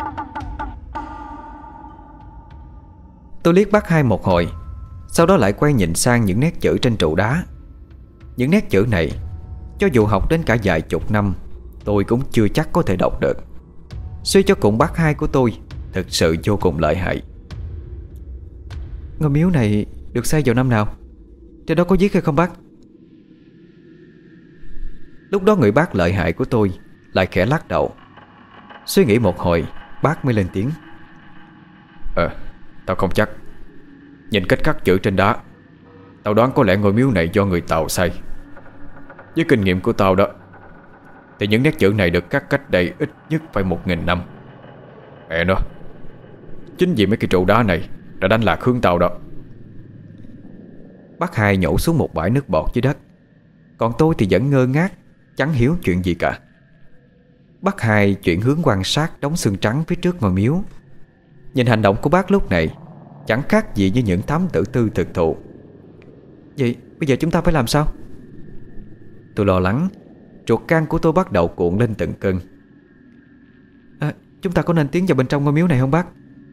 Tôi liếc bác Hai một hồi, sau đó lại quay nhìn sang những nét chữ trên trụ đá. Những nét chữ này, cho dù học đến cả vài chục năm, tôi cũng chưa chắc có thể đọc được. Suy cho cùng bác Hai của tôi thực sự vô cùng lợi hại. Ngôi miếu này được xây vào năm nào? Trên đó có viết hay không bác? Lúc đó người bác lợi hại của tôi lại khẽ lắc đầu. Suy nghĩ một hồi, bác mới lên tiếng. Ờ, tao không chắc. Nhìn cách khắc chữ trên đá, tao đoán có lẽ ngôi miếu này do người Tàu xây. Với kinh nghiệm của tao đó, thì những nét chữ này được khắc cách đây ít nhất phải một nghìn năm. Mẹ nó, chính vì mấy cái trụ đá này đã đánh lạc hướng tao đó. Bác Hai nhổ xuống một bãi nước bọt dưới đất. Còn tôi thì vẫn ngơ ngác, chẳng hiểu chuyện gì cả. Bác Hai chuyển hướng quan sát đống xương trắng phía trước ngôi miếu. Nhìn hành động của bác lúc này chẳng khác gì như những thám tử tư thực thụ. Vậy bây giờ chúng ta phải làm sao? Tôi lo lắng. Ruột gan của tôi bắt đầu cuộn lên từng cơn. À, chúng ta có nên tiến vào bên trong ngôi miếu này không bác?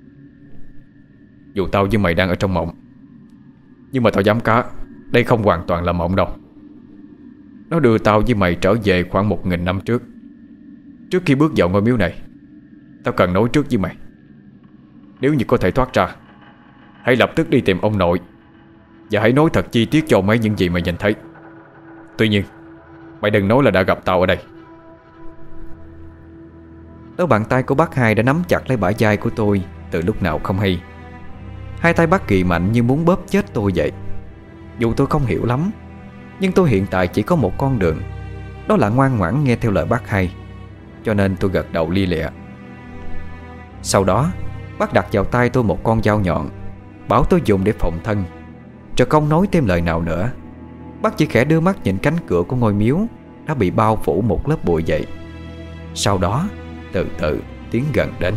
Dù tao với mày đang ở trong mộng, nhưng mà tao dám cá đây không hoàn toàn là mộng đâu. Nó đưa tao với mày trở về khoảng một nghìn năm trước. Trước khi bước vào ngôi miếu này, tao cần nói trước với mày, nếu như có thể thoát ra, hãy lập tức đi tìm ông nội và hãy nói thật chi tiết cho mấy những gì mày nhìn thấy. Tuy nhiên, mày đừng nói là đã gặp tao ở đây. Đôi bàn tay của bác Hai đã nắm chặt lấy bả vai của tôi từ lúc nào không hay. Hai tay bác kỳ mạnh như muốn bóp chết tôi vậy. Dù tôi không hiểu lắm, nhưng tôi hiện tại chỉ có một con đường, đó là ngoan ngoãn nghe theo lời bác Hai. Cho nên tôi gật đầu lia lịa. Sau đó bác đặt vào tay tôi một con dao nhọn, bảo tôi dùng để phòng thân, rồi không nói thêm lời nào nữa. Bác chỉ khẽ đưa mắt nhìn cánh cửa của ngôi miếu đã bị bao phủ một lớp bụi vậy. Sau đó từ từ tiến gần đến.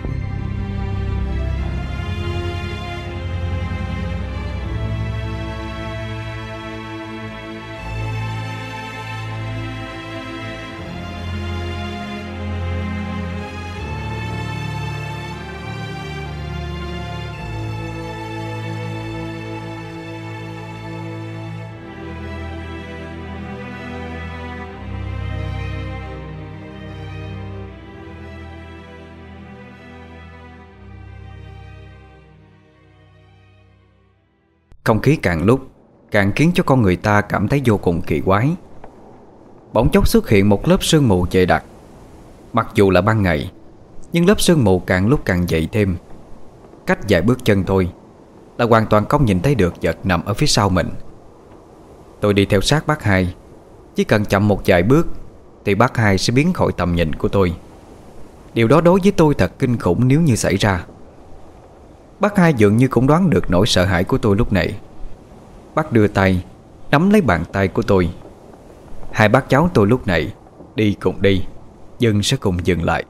Không khí càng lúc càng khiến cho con người ta cảm thấy vô cùng kỳ quái. Bỗng chốc xuất hiện một lớp sương mù dày đặc. Mặc dù là ban ngày, nhưng lớp sương mù càng lúc càng dày thêm. Cách vài bước chân thôi là hoàn toàn không nhìn thấy được vật nằm ở phía sau mình. Tôi đi theo sát bác Hai. Chỉ cần chậm một vài bước thì bác Hai sẽ biến khỏi tầm nhìn của tôi. Điều đó đối với tôi thật kinh khủng nếu như xảy ra. Bác Hai dường như cũng đoán được nỗi sợ hãi của tôi lúc này. Bác đưa tay nắm lấy bàn tay của tôi. Hai bác cháu tôi lúc này đi cùng đi, dừng sẽ cùng dừng lại.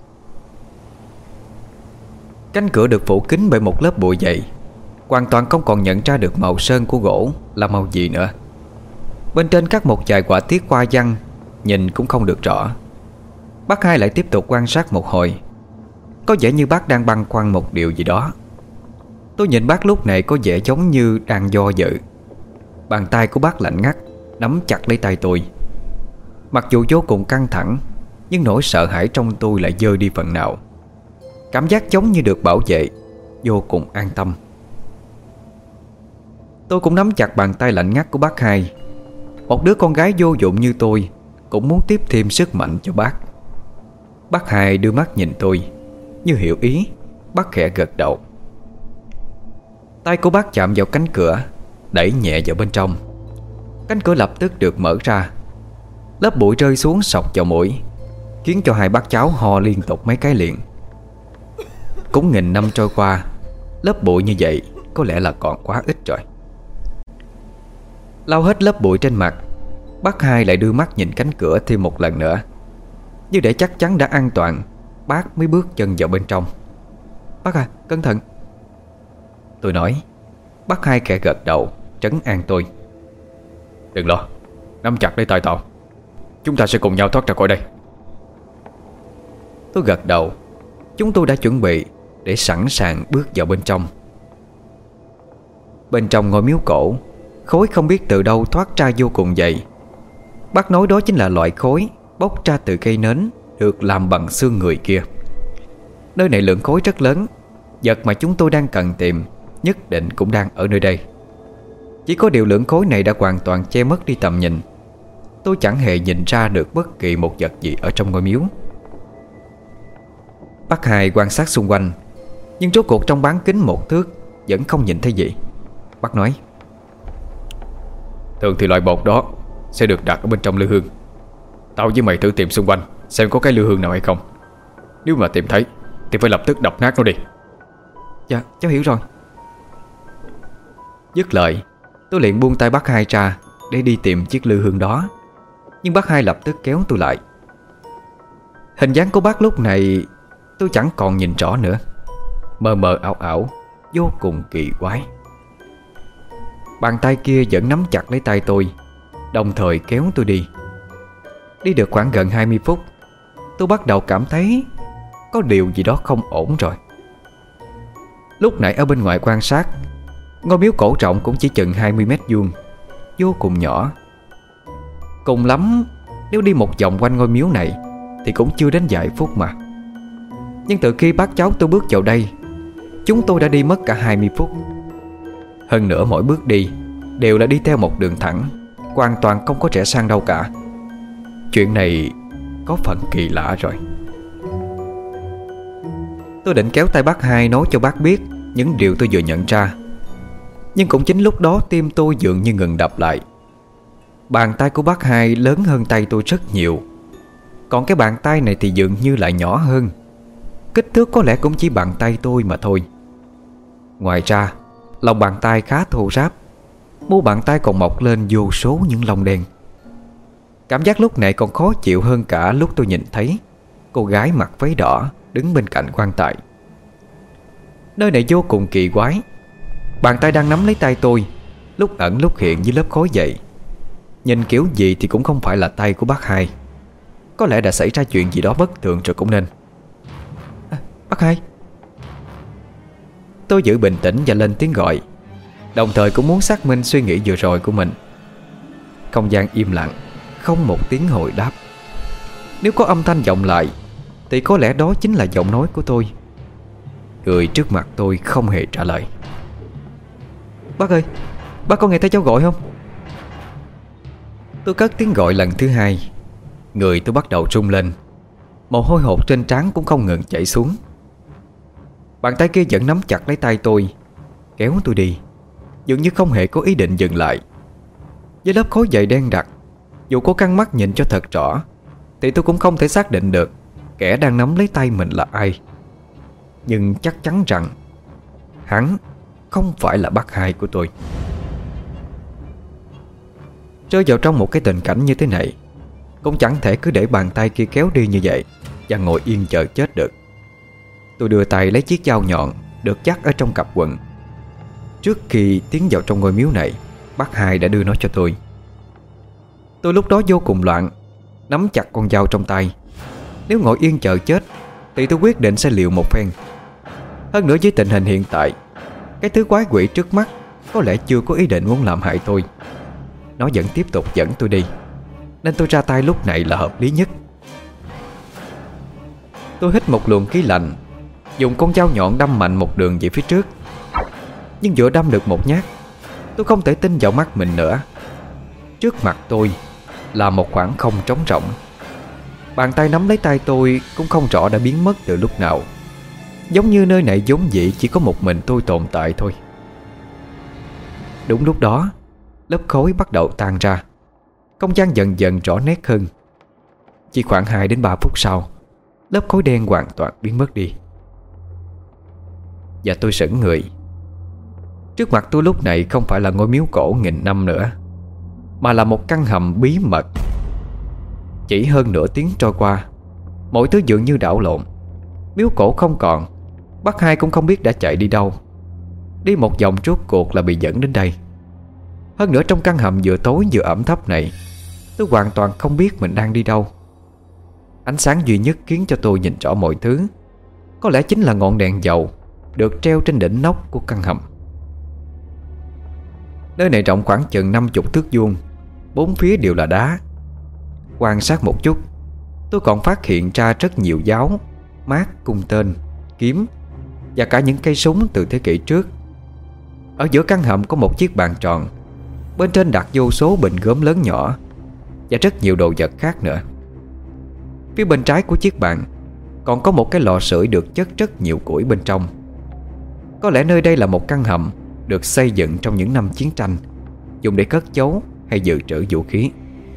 Cánh cửa được phủ kín bởi một lớp bụi dày, hoàn toàn không còn nhận ra được màu sơn của gỗ là màu gì nữa. Bên trên các một vài quả tiết hoa văn, nhìn cũng không được rõ. Bác Hai lại tiếp tục quan sát một hồi. Có vẻ như bác đang băn khoăn một điều gì đó. Tôi nhìn bác lúc này có vẻ giống như đang do dự. Bàn tay của bác lạnh ngắt nắm chặt lấy tay tôi. Mặc dù vô cùng căng thẳng, nhưng nỗi sợ hãi trong tôi lại vơi đi phần nào. Cảm giác giống như được bảo vệ, vô cùng an tâm. Tôi cũng nắm chặt bàn tay lạnh ngắt của bác Hai. Một đứa con gái vô dụng như tôi cũng muốn tiếp thêm sức mạnh cho bác. Bác Hai đưa mắt nhìn tôi, như hiểu ý. Bác khẽ gật đầu. Tay của bác chạm vào cánh cửa, đẩy nhẹ vào bên trong. Cánh cửa lập tức được mở ra. Lớp bụi rơi xuống sọc vào mũi, khiến cho hai bác cháu ho liên tục mấy cái liền. Cũng nghìn năm trôi qua, lớp bụi như vậy có lẽ là còn quá ít rồi. Lau hết lớp bụi trên mặt, bác Hai lại đưa mắt nhìn cánh cửa thêm một lần nữa. Như để chắc chắn đã an toàn, bác mới bước chân vào bên trong. Bác à, cẩn thận. Tôi nói. Bác Hai khẽ gật đầu, trấn an tôi. Đừng lo, nắm chặt lấy tay tao. Chúng ta sẽ cùng nhau thoát ra khỏi đây. Tôi gật đầu. Chúng tôi đã chuẩn bị để sẵn sàng bước vào bên trong. Bên trong ngôi miếu cổ, khối không biết từ đâu thoát ra vô cùng dày. Bác nói đó chính là loại khối bốc ra từ cây nến được làm bằng xương người kia. Nơi này lượng khối rất lớn. Vật mà chúng tôi đang cần tìm nhất định cũng đang ở nơi đây. Chỉ có điều lượng khối này đã hoàn toàn che mất đi tầm nhìn. Tôi chẳng hề nhìn ra được bất kỳ một vật gì ở trong ngôi miếu. Bác Hai quan sát xung quanh, nhưng rốt cuộc trong bán kính một thước vẫn không nhìn thấy gì. Bác nói. Thường thì loại bột đó sẽ được đặt ở bên trong lư hương. Tao với mày thử tìm xung quanh xem có cái lư hương nào hay không. Nếu mà tìm thấy thì phải lập tức đập nát nó đi. Dạ, cháu hiểu rồi. Dứt lời, tôi liền buông tay bác Hai ra để đi tìm chiếc lư hương đó. Nhưng bác Hai lập tức kéo tôi lại. Hình dáng của bác lúc này tôi chẳng còn nhìn rõ nữa. Mờ mờ ảo ảo, vô cùng kỳ quái. Bàn tay kia vẫn nắm chặt lấy tay tôi, đồng thời kéo tôi đi. Đi được khoảng gần hai mươi phút, tôi bắt đầu cảm thấy có điều gì đó không ổn rồi. Lúc nãy ở bên ngoài quan sát, ngôi miếu cổ rộng cũng chỉ chừng hai mươi mét vuông, vô cùng nhỏ. Cùng lắm nếu đi một vòng quanh ngôi miếu này thì cũng chưa đến vài phút mà. Nhưng từ khi bác cháu tôi bước vào đây, chúng tôi đã đi mất cả hai mươi phút. Hơn nữa mỗi bước đi đều là đi theo một đường thẳng, hoàn toàn không có rẽ sang đâu cả. Chuyện này có phần kỳ lạ rồi. Tôi định kéo tay bác Hai nói cho bác biết những điều tôi vừa nhận ra. Nhưng cũng chính lúc đó tim tôi dường như ngừng đập lại. Bàn tay của bác Hai lớn hơn tay tôi rất nhiều. Còn cái bàn tay này thì dường như lại nhỏ hơn. Kích thước có lẽ cũng chỉ bằng tay tôi mà thôi. Ngoài ra, lòng bàn tay khá thô ráp. Mu bàn tay còn mọc lên vô số những lông đen. Cảm giác lúc này còn khó chịu hơn cả lúc tôi nhìn thấy. cô gái mặc váy đỏ đứng bên cạnh quan tài. Nơi này vô cùng kỳ quái. Bàn tay đang nắm lấy tay tôi lúc ẩn lúc hiện dưới lớp khói vậy. Nhìn kiểu gì thì cũng không phải là tay của bác Hai. Có lẽ đã xảy ra chuyện gì đó bất thường rồi cũng nên. à, Bác Hai. Tôi giữ bình tĩnh và lên tiếng gọi, đồng thời cũng muốn xác minh suy nghĩ vừa rồi của mình. Không gian im lặng, không một tiếng hồi đáp. Nếu có âm thanh vọng lại thì có lẽ đó chính là giọng nói của tôi. Người trước mặt tôi không hề trả lời. Bác ơi, bác có nghe thấy cháu gọi không? Tôi cất tiếng gọi lần thứ hai. Người tôi bắt đầu run lên, mồ hôi hột trên trán cũng không ngừng chảy xuống. Bàn tay kia vẫn nắm chặt lấy tay tôi, kéo tôi đi, dường như không hề có ý định dừng lại. Với lớp khói dày đen đặc, dù có căng mắt nhìn cho thật rõ thì tôi cũng không thể xác định được kẻ đang nắm lấy tay mình là ai. Nhưng chắc chắn rằng hắn không phải là bác Hai của tôi. Rơi vào trong một cái tình cảnh như thế này, cũng chẳng thể cứ để bàn tay kia kéo đi như vậy và ngồi yên chờ chết được. Tôi đưa tay lấy chiếc dao nhọn được dắt ở trong cặp quần. Trước khi tiến vào trong ngôi miếu này, bác Hai đã đưa nó cho tôi. Tôi lúc đó vô cùng loạn, nắm chặt con dao trong tay. Nếu ngồi yên chờ chết thì tôi quyết định sẽ liều một phen. Hơn nữa với tình hình hiện tại, cái thứ quái quỷ trước mắt có lẽ chưa có ý định muốn làm hại tôi. Nó vẫn tiếp tục dẫn tôi đi, nên tôi ra tay lúc này là hợp lý nhất. Tôi hít một luồng khí lạnh, dùng con dao nhọn đâm mạnh một đường về phía trước. Nhưng vừa đâm được một nhát, tôi không thể tin vào mắt mình nữa. Trước mặt tôi là một khoảng không trống rỗng. Bàn tay nắm lấy tay tôi cũng không rõ đã biến mất từ lúc nào. Giống như nơi này vốn dĩ chỉ có một mình tôi tồn tại thôi. Đúng lúc đó, lớp khói bắt đầu tan ra. Không gian dần dần rõ nét hơn. Chỉ khoảng hai đến ba phút sau, lớp khói đen hoàn toàn biến mất đi. Và tôi sững người. Trước mặt tôi lúc này không phải là ngôi miếu cổ nghìn năm nữa, mà là một căn hầm bí mật. Chỉ hơn nửa tiếng trôi qua, mọi thứ dường như đảo lộn. Miếu cổ không còn, bác Hai cũng không biết đã chạy đi đâu. Đi một vòng rốt cuộc là bị dẫn đến đây. Hơn nữa trong căn hầm vừa tối vừa ẩm thấp này, tôi hoàn toàn không biết mình đang đi đâu. Ánh sáng duy nhất khiến cho tôi nhìn rõ mọi thứ có lẽ chính là ngọn đèn dầu được treo trên đỉnh nóc của căn hầm. Nơi này rộng khoảng chừng năm mươi thước vuông, bốn phía đều là đá. Quan sát một chút, tôi còn phát hiện ra rất nhiều giáo, mác, cung tên, kiếm và cả những cây súng từ thế kỷ trước. Ở giữa căn hầm có một chiếc bàn tròn, bên trên đặt vô số bình gốm lớn nhỏ và rất nhiều đồ vật khác nữa. Phía bên trái của chiếc bàn còn có một cái lò sưởi được chất rất nhiều củi bên trong. Có lẽ nơi đây là một căn hầm được xây dựng trong những năm chiến tranh, dùng để cất giấu hay dự trữ vũ khí.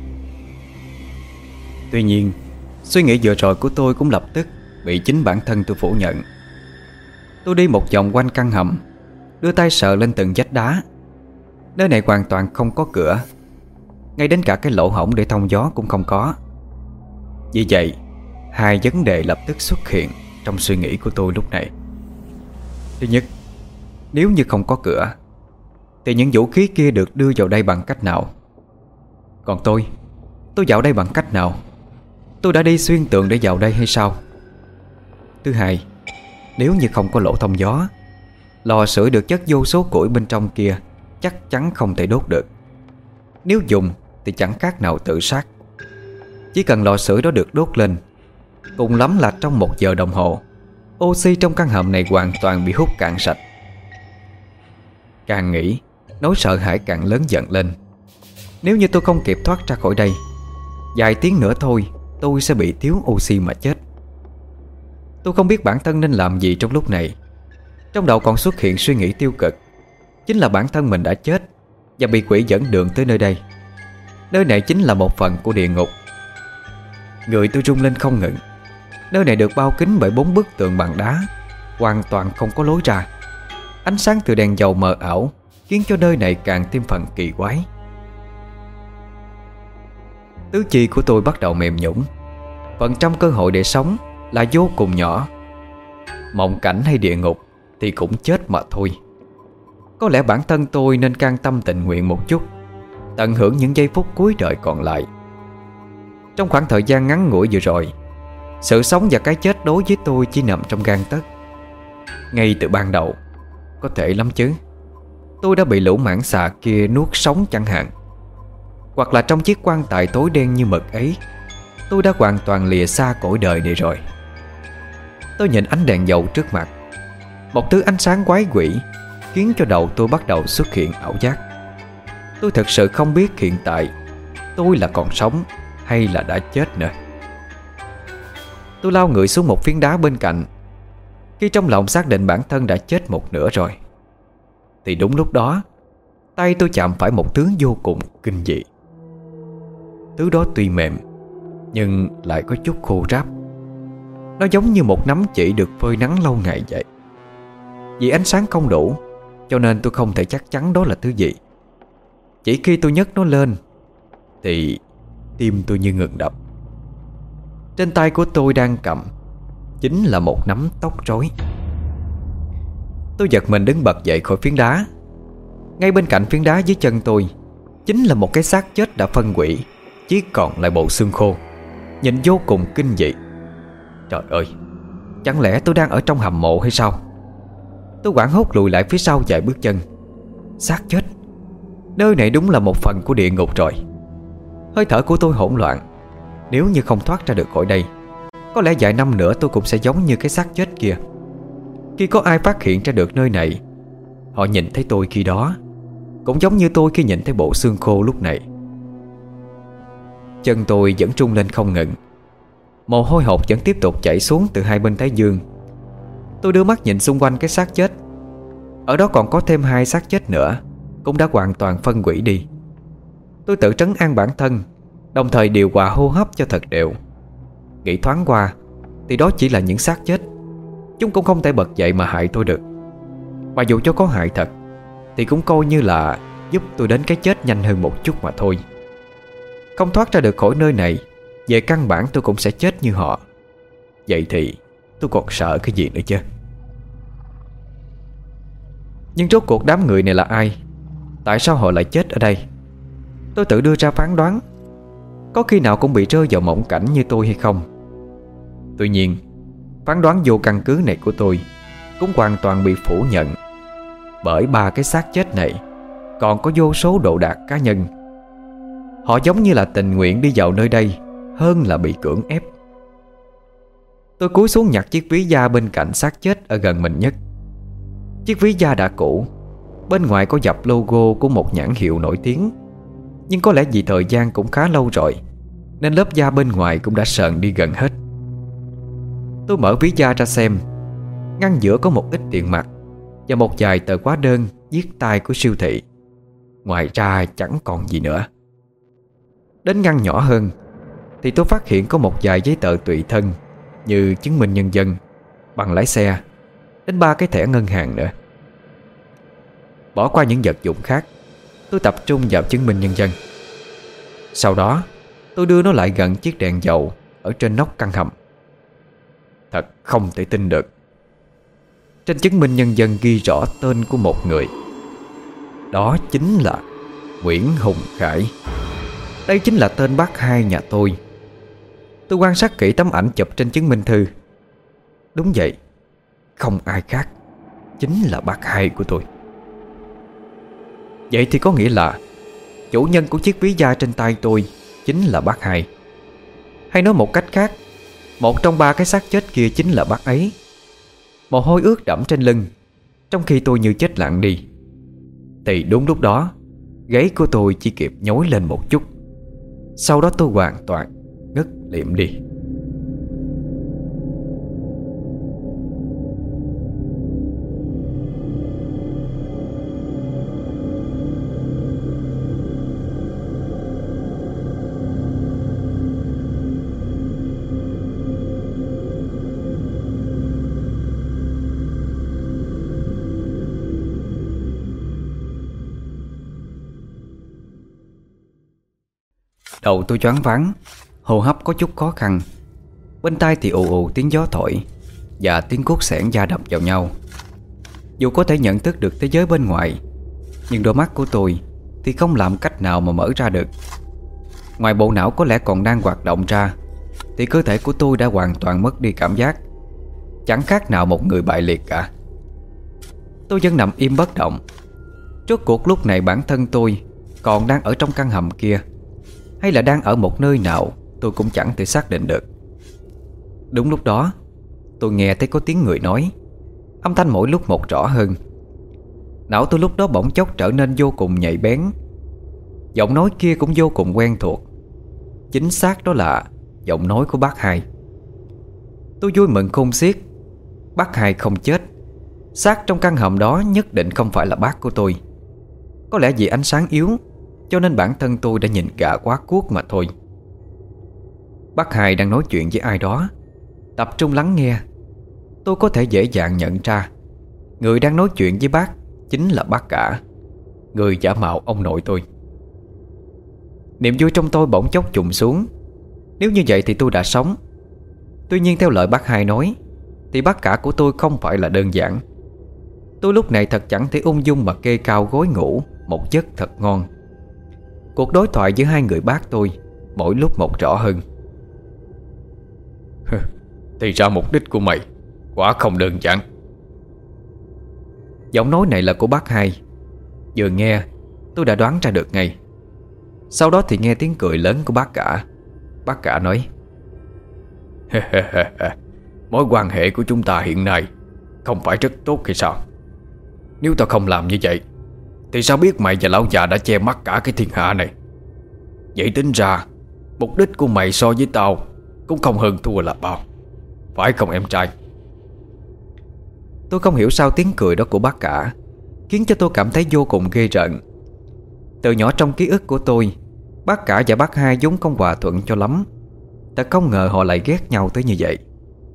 Tuy nhiên, suy nghĩ vừa rồi của tôi cũng lập tức bị chính bản thân tôi phủ nhận. Tôi đi một vòng quanh căn hầm, đưa tay sờ lên từng vách đá. Nơi này hoàn toàn không có cửa, ngay đến cả cái lỗ hổng để thông gió cũng không có. Vì vậy, hai vấn đề lập tức xuất hiện trong suy nghĩ của tôi lúc này. Thứ nhất, nếu như không có cửa thì những vũ khí kia được đưa vào đây bằng cách nào? Còn tôi, tôi vào đây bằng cách nào? Tôi đã đi xuyên tường để vào đây hay sao? Thứ hai, nếu như không có lỗ thông gió, lò sưởi được chất vô số củi bên trong kia chắc chắn không thể đốt được. Nếu dùng thì chẳng khác nào tự sát. Chỉ cần lò sưởi đó được đốt lên, cùng lắm là trong một giờ đồng hồ, oxy trong căn hầm này hoàn toàn bị hút cạn sạch. Càng nghĩ, nỗi sợ hãi càng lớn dần lên. Nếu như tôi không kịp thoát ra khỏi đây, vài tiếng nữa thôi tôi sẽ bị thiếu oxy mà chết. Tôi không biết bản thân nên làm gì trong lúc này. Trong đầu còn xuất hiện suy nghĩ tiêu cực, chính là bản thân mình đã chết và bị quỷ dẫn đường tới nơi đây. Nơi này chính là một phần của địa ngục. Người tôi rung lên không ngừng. Nơi này được bao kín bởi bốn bức tường bằng đá, hoàn toàn không có lối ra. Ánh sáng từ đèn dầu mờ ảo khiến cho nơi này càng thêm phần kỳ quái. Tứ chi của tôi bắt đầu mềm nhũn, Phần trăm cơ hội để sống là vô cùng nhỏ. Mộng cảnh hay địa ngục thì cũng chết mà thôi. Có lẽ bản thân tôi nên can tâm tình nguyện một chút, tận hưởng những giây phút cuối đời còn lại. Trong khoảng thời gian ngắn ngủi vừa rồi, sự sống và cái chết đối với tôi chỉ nằm trong gang tấc. Ngay từ ban đầu, có thể lắm chứ, tôi đã bị lũ mãng xà kia nuốt sống chẳng hạn. Hoặc là trong chiếc quan tài tối đen như mực ấy, tôi đã hoàn toàn lìa xa cõi đời này rồi. Tôi nhìn ánh đèn dầu trước mặt, một thứ ánh sáng quái quỷ khiến cho đầu tôi bắt đầu xuất hiện ảo giác. Tôi thực sự không biết hiện tại tôi là còn sống hay là đã chết nữa. Tôi lao người xuống một phiến đá bên cạnh. Khi trong lòng xác định bản thân đã chết một nửa rồi, thì đúng lúc đó, tay tôi chạm phải một thứ vô cùng kinh dị. Thứ đó tuy mềm, nhưng lại có chút khô ráp. Nó giống như một nắm chỉ được phơi nắng lâu ngày vậy. Vì ánh sáng không đủ, cho nên tôi không thể chắc chắn đó là thứ gì. Chỉ khi tôi nhấc nó lên thì tim tôi như ngừng đập. Trên tay của tôi đang cầm chính là một nắm tóc rối. Tôi giật mình đứng bật dậy khỏi phiến đá. Ngay bên cạnh phiến đá dưới chân tôi chính là một cái xác chết đã phân hủy, chỉ còn lại bộ xương khô, nhìn vô cùng kinh dị. Trời ơi, chẳng lẽ tôi đang ở trong hầm mộ hay sao? Tôi hoảng hốt lùi lại phía sau vài bước chân. Xác chết, nơi này đúng là một phần của địa ngục rồi. Hơi thở của tôi hỗn loạn. Nếu như không thoát ra được khỏi đây, có lẽ vài năm nữa tôi cũng sẽ giống như cái xác chết kia. Khi có ai phát hiện ra được nơi này, họ nhìn thấy tôi khi đó cũng giống như tôi khi nhìn thấy bộ xương khô lúc này. Chân tôi vẫn trung lên không ngừng. Mồ hôi hột vẫn tiếp tục chảy xuống từ hai bên thái dương. Tôi đưa mắt nhìn xung quanh cái xác chết. Ở đó còn có thêm hai xác chết nữa, cũng đã hoàn toàn phân hủy đi. Tôi tự trấn an bản thân, đồng thời điều hòa hô hấp cho thật đều. Nghĩ thoáng qua thì đó chỉ là những xác chết. Chúng cũng không thể bật dậy mà hại tôi được. Mà dù cho có hại thật thì cũng coi như là giúp tôi đến cái chết nhanh hơn một chút mà thôi. Không thoát ra được khỏi nơi này, về căn bản tôi cũng sẽ chết như họ. Vậy thì tôi còn sợ cái gì nữa chứ? Nhưng rốt cuộc đám người này là ai? Tại sao họ lại chết ở đây? Tôi tự đưa ra phán đoán. Có khi nào cũng bị rơi vào mộng cảnh như tôi hay không? Tuy nhiên, phán đoán vô căn cứ này của tôi cũng hoàn toàn bị phủ nhận. Bởi ba cái xác chết này còn có vô số đồ đạc cá nhân. Họ giống như là tình nguyện đi vào nơi đây hơn là bị cưỡng ép. Tôi cúi xuống nhặt chiếc ví da bên cạnh xác chết ở gần mình nhất. Chiếc ví da đã cũ, bên ngoài có dập logo của một nhãn hiệu nổi tiếng. Nhưng có lẽ vì thời gian cũng khá lâu rồi, nên lớp da bên ngoài cũng đã sờn đi gần hết. Tôi mở ví da ra xem. Ngăn giữa có một ít tiền mặt và một vài tờ hóa đơn viết tay của siêu thị. Ngoài ra chẳng còn gì nữa. Đến ngăn nhỏ hơn thì tôi phát hiện có một vài giấy tờ tùy thân, như chứng minh nhân dân, bằng lái xe, đến ba cái thẻ ngân hàng nữa. Bỏ qua những vật dụng khác, tôi tập trung vào chứng minh nhân dân. Sau đó tôi đưa nó lại gần chiếc đèn dầu ở trên nóc căn hầm. Thật không thể tin được. Trên chứng minh nhân dân ghi rõ tên của một người. Đó chính là Nguyễn Hùng Khải. Đây chính là tên bác hai nhà tôi. Tôi quan sát kỹ tấm ảnh chụp trên chứng minh thư. Đúng vậy, không ai khác, chính là bác hai của tôi. Vậy thì có nghĩa là chủ nhân của chiếc ví da trên tay tôi chính là bác hai. Hay nói một cách khác, một trong ba cái xác chết kia chính là bác ấy. Mồ hôi ướt đẫm trên lưng, trong khi tôi như chết lặng đi. Thì đúng lúc đó, gáy của tôi chỉ kịp nhói lên một chút. Sau đó tôi hoàn toàn ngất liệm đi. Đầu tôi choáng váng, hô hấp có chút khó khăn. Bên tai thì ù ù tiếng gió thổi và tiếng cuốc xẻng da đập vào nhau. Dù có thể nhận thức được thế giới bên ngoài, nhưng đôi mắt của tôi thì không làm cách nào mà mở ra được. Ngoài bộ não có lẽ còn đang hoạt động ra, thì cơ thể của tôi đã hoàn toàn mất đi cảm giác, chẳng khác nào một người bại liệt cả. Tôi vẫn nằm im bất động. Rốt cuộc lúc này bản thân tôi còn đang ở trong căn hầm kia, hay là đang ở một nơi nào tôi cũng chẳng thể xác định được. Đúng lúc đó, tôi nghe thấy có tiếng người nói, âm thanh mỗi lúc một rõ hơn. Não tôi lúc đó bỗng chốc trở nên vô cùng nhạy bén. Giọng nói kia cũng vô cùng quen thuộc. Chính xác đó là giọng nói của bác Hai. Tôi vui mừng khôn xiết. Bác Hai không chết. Xác trong căn hầm đó nhất định không phải là bác của tôi. Có lẽ vì ánh sáng yếu, cho nên bản thân tôi đã nhìn gà quá cuốc mà thôi. Bác Hai đang nói chuyện với ai đó. Tập trung lắng nghe, tôi có thể dễ dàng nhận ra người đang nói chuyện với bác chính là bác cả, người giả mạo ông nội tôi. Niềm vui trong tôi bỗng chốc trùng xuống. Nếu như vậy thì tôi đã sống. Tuy nhiên theo lời bác Hai nói, thì bác cả của tôi không phải là đơn giản. Tôi lúc này thật chẳng thể ung dung mà kê cao gối ngủ một giấc thật ngon. Cuộc đối thoại giữa hai người bác tôi mỗi lúc một rõ hơn. Thì ra mục đích của mày quả không đơn giản. Giọng nói này là của bác Hai. Vừa nghe tôi đã đoán ra được ngay. Sau đó thì nghe tiếng cười lớn của bác cả. Bác cả nói, mối quan hệ của chúng ta hiện nay không phải rất tốt hay sao? Nếu tao không làm như vậy thì sao biết mày và lão già đã che mắt cả cái thiên hạ này? Vậy tính ra mục đích của mày so với tao cũng không hơn thua là bao, phải không em trai? Tôi không hiểu sao tiếng cười đó của bác cả khiến cho tôi cảm thấy vô cùng ghê rợn. Từ nhỏ trong ký ức của tôi, bác cả và bác Hai vốn không hòa thuận cho lắm. Thật không ngờ họ lại ghét nhau tới như vậy.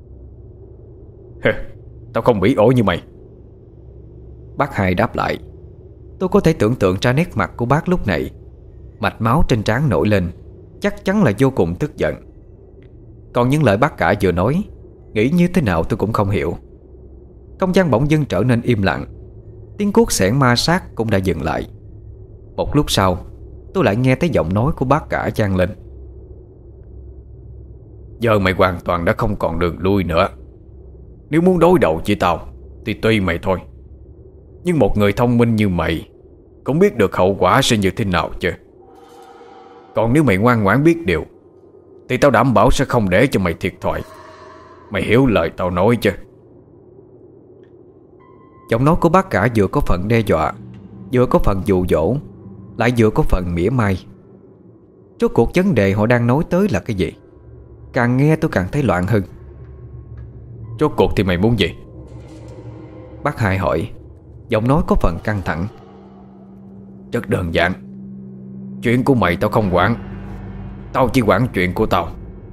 Tao không bị ổ như mày. Bác Hai đáp lại. Tôi có thể tưởng tượng ra nét mặt của bác lúc này. Mạch máu trên trán nổi lên, chắc chắn là vô cùng tức giận. Còn những lời bác cả vừa nói, nghĩ như thế nào tôi cũng không hiểu. Không gian bỗng dưng trở nên im lặng. Tiếng cuốc xẻng ma sát cũng đã dừng lại. Một lúc sau, tôi lại nghe thấy giọng nói của bác cả vang lên. Giờ mày hoàn toàn đã không còn đường lui nữa. Nếu muốn đối đầu với tao thì tùy mày thôi. Nhưng một người thông minh như mày cũng biết được hậu quả sẽ như thế nào chứ. Còn nếu mày ngoan ngoãn biết điều thì tao đảm bảo sẽ không để cho mày thiệt thòi. Mày hiểu lời tao nói chứ? Giọng nói của bác cả vừa có phần đe dọa, vừa có phần dụ dỗ, lại vừa có phần mỉa mai. Rốt cuộc vấn đề họ đang nói tới là cái gì? Càng nghe tôi càng thấy loạn hơn. Rốt cuộc thì mày muốn gì? Bác Hai hỏi, giọng nói có phần căng thẳng. Rất đơn giản. Chuyện của mày tao không quản. Tao chỉ quản chuyện của tao.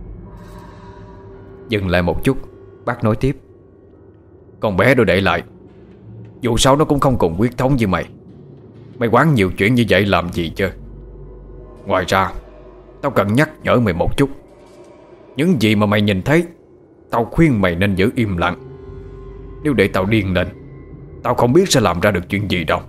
Dừng lại một chút, bác nói tiếp. Con bé tôi để lại. Dù sao nó cũng không cùng quyết thống với mày. Mày quản nhiều chuyện như vậy làm gì chứ? Ngoài ra, tao cần nhắc nhở mày một chút. Những gì mà mày nhìn thấy, tao khuyên mày nên giữ im lặng. Nếu để tao điên lên, tao không biết sẽ làm ra được chuyện gì đâu.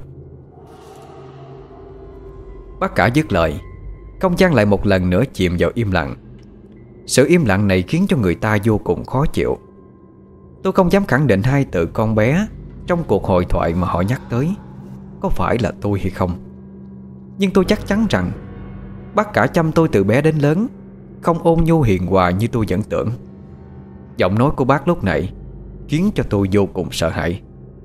Bác cả dứt lời, không gian lại một lần nữa chìm vào im lặng. Sự im lặng này khiến cho người ta vô cùng khó chịu. Tôi không dám khẳng định hai từ con bé trong cuộc hội thoại mà họ nhắc tới có phải là tôi hay không. Nhưng tôi chắc chắn rằng bác cả chăm tôi từ bé đến lớn, không ôn nhu hiền hòa như tôi vẫn tưởng. Giọng nói của bác lúc nãy khiến cho tôi vô cùng sợ hãi.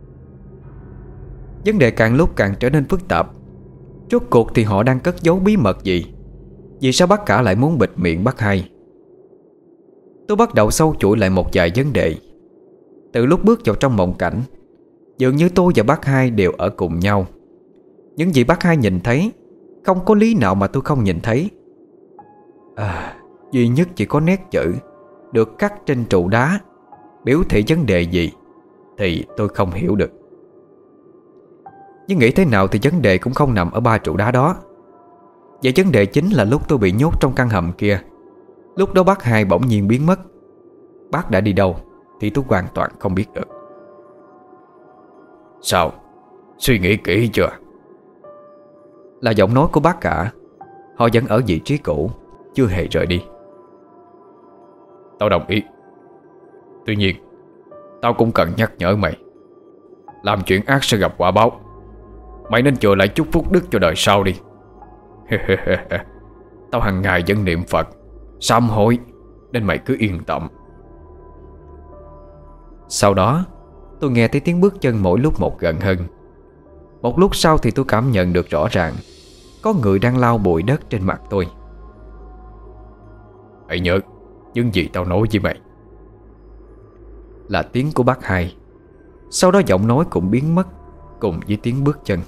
Vấn đề càng lúc càng trở nên phức tạp. Rốt cuộc thì họ đang cất giấu bí mật gì? Vì sao bác cả lại muốn bịt miệng bác Hai? Tôi bắt đầu sâu chuỗi lại một vài vấn đề. Từ lúc bước vào trong mộng cảnh, dường như tôi và bác Hai đều ở cùng nhau. Những gì bác Hai nhìn thấy không có lý nào mà tôi không nhìn thấy. À, duy nhất chỉ có nét chữ được cắt trên trụ đá biểu thị vấn đề gì thì tôi không hiểu được. Nhưng nghĩ thế nào thì vấn đề cũng không nằm ở ba trụ đá đó. Vậy vấn đề chính là lúc tôi bị nhốt trong căn hầm kia, lúc đó bác Hai bỗng nhiên biến mất. bác đã đi đâu thì tôi hoàn toàn không biết được. Sao? Suy nghĩ kỹ chưa? Là giọng nói của bác cả. Họ vẫn ở vị trí cũ, chưa hề rời đi. Tao đồng ý. Tuy nhiên tao cũng cần nhắc nhở mày, làm chuyện ác sẽ gặp quả báo. Mày nên chừa lại chút phúc đức cho đời sau đi. Tao hàng ngày vẫn niệm Phật, sám hối, nên mày cứ yên tâm. Sau đó tôi nghe thấy tiếng bước chân mỗi lúc một gần hơn. Một lúc sau thì tôi cảm nhận được rõ ràng có người đang lau bụi đất trên mặt tôi. Hãy nhớ những gì tao nói với mày. Là tiếng của bác Hai. Sau đó giọng nói cũng biến mất cùng với tiếng bước chân.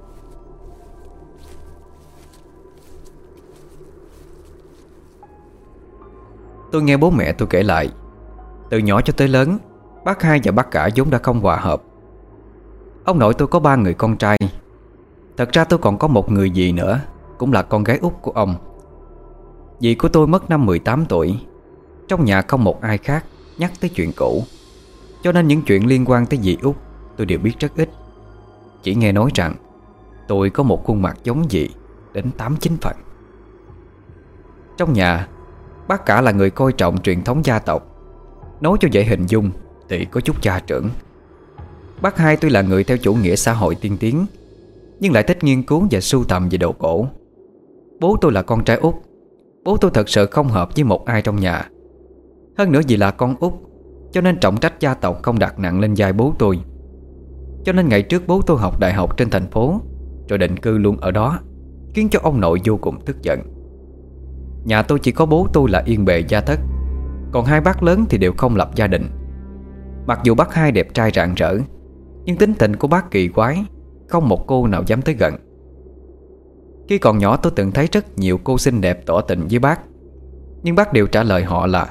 Tôi nghe bố mẹ tôi kể lại, từ nhỏ cho tới lớn, bác Hai và bác cả vốn đã không hòa hợp. Ông nội tôi có ba người con trai. Thật ra tôi còn có một người dì nữa, cũng là con gái út của ông. Dì của tôi mất năm mười tám tuổi. Trong nhà không một ai khác nhắc tới chuyện cũ, cho nên những chuyện liên quan tới dì út tôi đều biết rất ít. Chỉ nghe nói rằng tôi có một khuôn mặt giống dì đến tám chín phần. Trong nhà, bác cả là người coi trọng truyền thống gia tộc. Nói cho dễ hình dung thì có chút cha trưởng. Bác Hai tuy là người theo chủ nghĩa xã hội tiên tiến, nhưng lại thích nghiên cứu và sưu tầm về đồ cổ. Bố tôi là con trai út. Bố tôi thật sự không hợp với một ai trong nhà. Hơn nữa vì là con út, cho nên trọng trách gia tộc không đặt nặng lên vai bố tôi. Cho nên ngày trước bố tôi học đại học trên thành phố, rồi định cư luôn ở đó, khiến cho ông nội vô cùng tức giận. Nhà tôi chỉ có bố tôi là yên bề gia thất, còn hai bác lớn thì đều không lập gia đình. Mặc dù bác Hai đẹp trai rạng rỡ, nhưng tính tình của bác kỳ quái, không một cô nào dám tới gần. Khi còn nhỏ tôi từng thấy rất nhiều cô xinh đẹp tỏ tình với bác, nhưng bác đều trả lời họ là: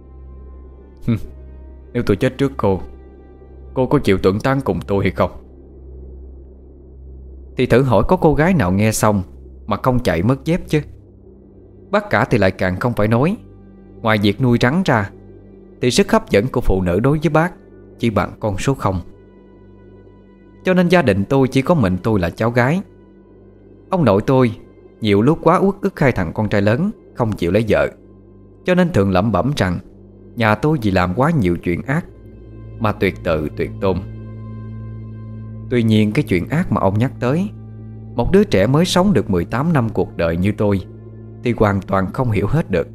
nếu tôi chết trước cô, cô có chịu tuẫn tán cùng tôi hay không? Thì thử hỏi có cô gái nào nghe xong mà không chạy mất dép chứ. Bác cả thì lại càng không phải nói. Ngoài việc nuôi rắn ra, thì sức hấp dẫn của phụ nữ đối với bác chỉ bằng con số không. Cho nên gia đình tôi chỉ có mình tôi là cháu gái. Ông nội tôi nhiều lúc quá uất ức hai thằng con trai lớn không chịu lấy vợ, cho nên thường lẩm bẩm rằng nhà tôi vì làm quá nhiều chuyện ác mà tuyệt tự tuyệt tôn. Tuy nhiên cái chuyện ác mà ông nhắc tới, một đứa trẻ mới sống được mười tám năm cuộc đời như tôi thì hoàn toàn không hiểu hết được.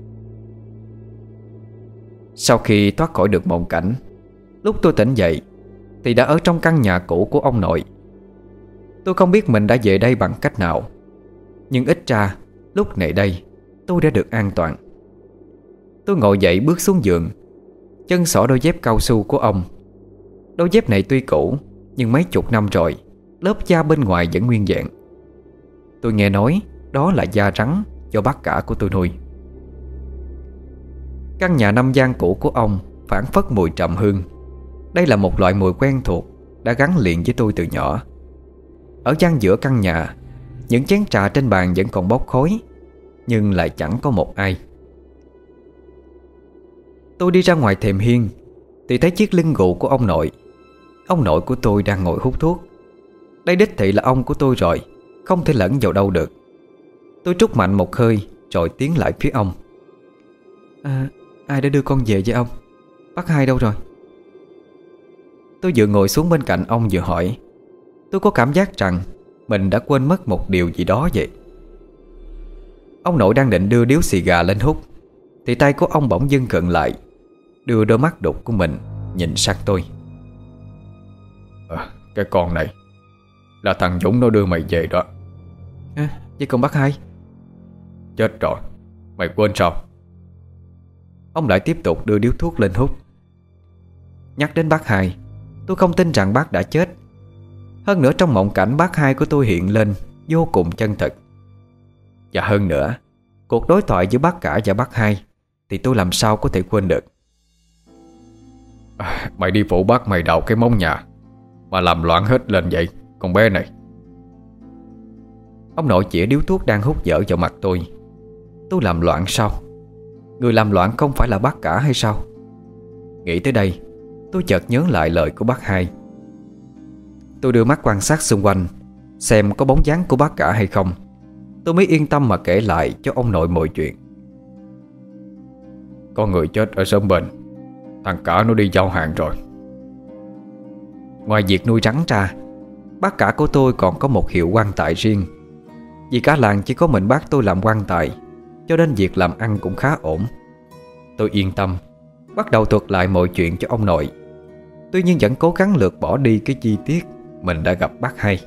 Sau khi thoát khỏi được mộng cảnh, lúc tôi tỉnh dậy thì đã ở trong căn nhà cũ của ông nội. Tôi không biết mình đã về đây bằng cách nào, nhưng ít ra lúc này đây tôi đã được an toàn. Tôi ngồi dậy bước xuống giường, chân xỏ đôi dép cao su của ông. Đôi dép này tuy cũ, nhưng mấy chục năm rồi, lớp da bên ngoài vẫn nguyên vẹn. Tôi nghe nói đó là da rắn do bác cả của tôi nuôi. Căn nhà năm gian cũ của ông phảng phất mùi trầm hương. Đây là một loại mùi quen thuộc đã gắn liền với tôi từ nhỏ. Ở gian giữa căn nhà, những chén trà trên bàn vẫn còn bốc khói, nhưng lại chẳng có một ai. Tôi đi ra ngoài thềm hiên thì thấy chiếc lưng gù của ông nội. Ông nội của tôi đang ngồi hút thuốc. Đây đích thị là ông của tôi rồi, không thể lẫn vào đâu được. Tôi trút mạnh một hơi rồi tiến lại phía ông. À, ai đã đưa con về với ông? Bác Hai đâu rồi? Tôi vừa ngồi xuống bên cạnh ông vừa hỏi. Tôi có cảm giác rằng mình đã quên mất một điều gì đó vậy. Ông nội đang định đưa điếu xì gà lên hút thì tay của ông bỗng dưng khựng lại, đưa đôi mắt đục của mình nhìn sang tôi. À, cái con này là thằng Dũng nó đưa mày về đó. À, vậy còn bác Hai? Chết rồi, mày quên sao? Ông lại tiếp tục đưa điếu thuốc lên hút. Nhắc đến bác Hai, tôi không tin rằng bác đã chết. Hơn nữa trong mộng cảnh bác Hai của tôi hiện lên vô cùng chân thực. Và hơn nữa, cuộc đối thoại giữa bác cả và bác Hai thì tôi làm sao có thể quên được. À, mày đi phụ bác mày đào cái móng nhà mà làm loạn hết lên vậy con bé này. Ông nội chĩa điếu thuốc đang hút dở vào mặt tôi. Tôi làm loạn sao? Người làm loạn không phải là bác cả hay sao? Nghĩ tới đây, tôi chợt nhớ lại lời của bác hai. Tôi đưa mắt quan sát xung quanh xem có bóng dáng của bác cả hay không. Tôi mới yên tâm mà kể lại cho ông nội mọi chuyện. Có người chết ở xóm bên, thằng cả nó đi giao hàng rồi. Ngoài việc nuôi rắn ra, bác cả của tôi còn có một hiệu quan tài riêng. Vì cả làng chỉ có mình bác tôi làm quan tài, cho nên việc làm ăn cũng khá ổn. Tôi yên tâm, bắt đầu thuật lại mọi chuyện cho ông nội. Tuy nhiên vẫn cố gắng lược bỏ đi cái chi tiết mình đã gặp bác hai.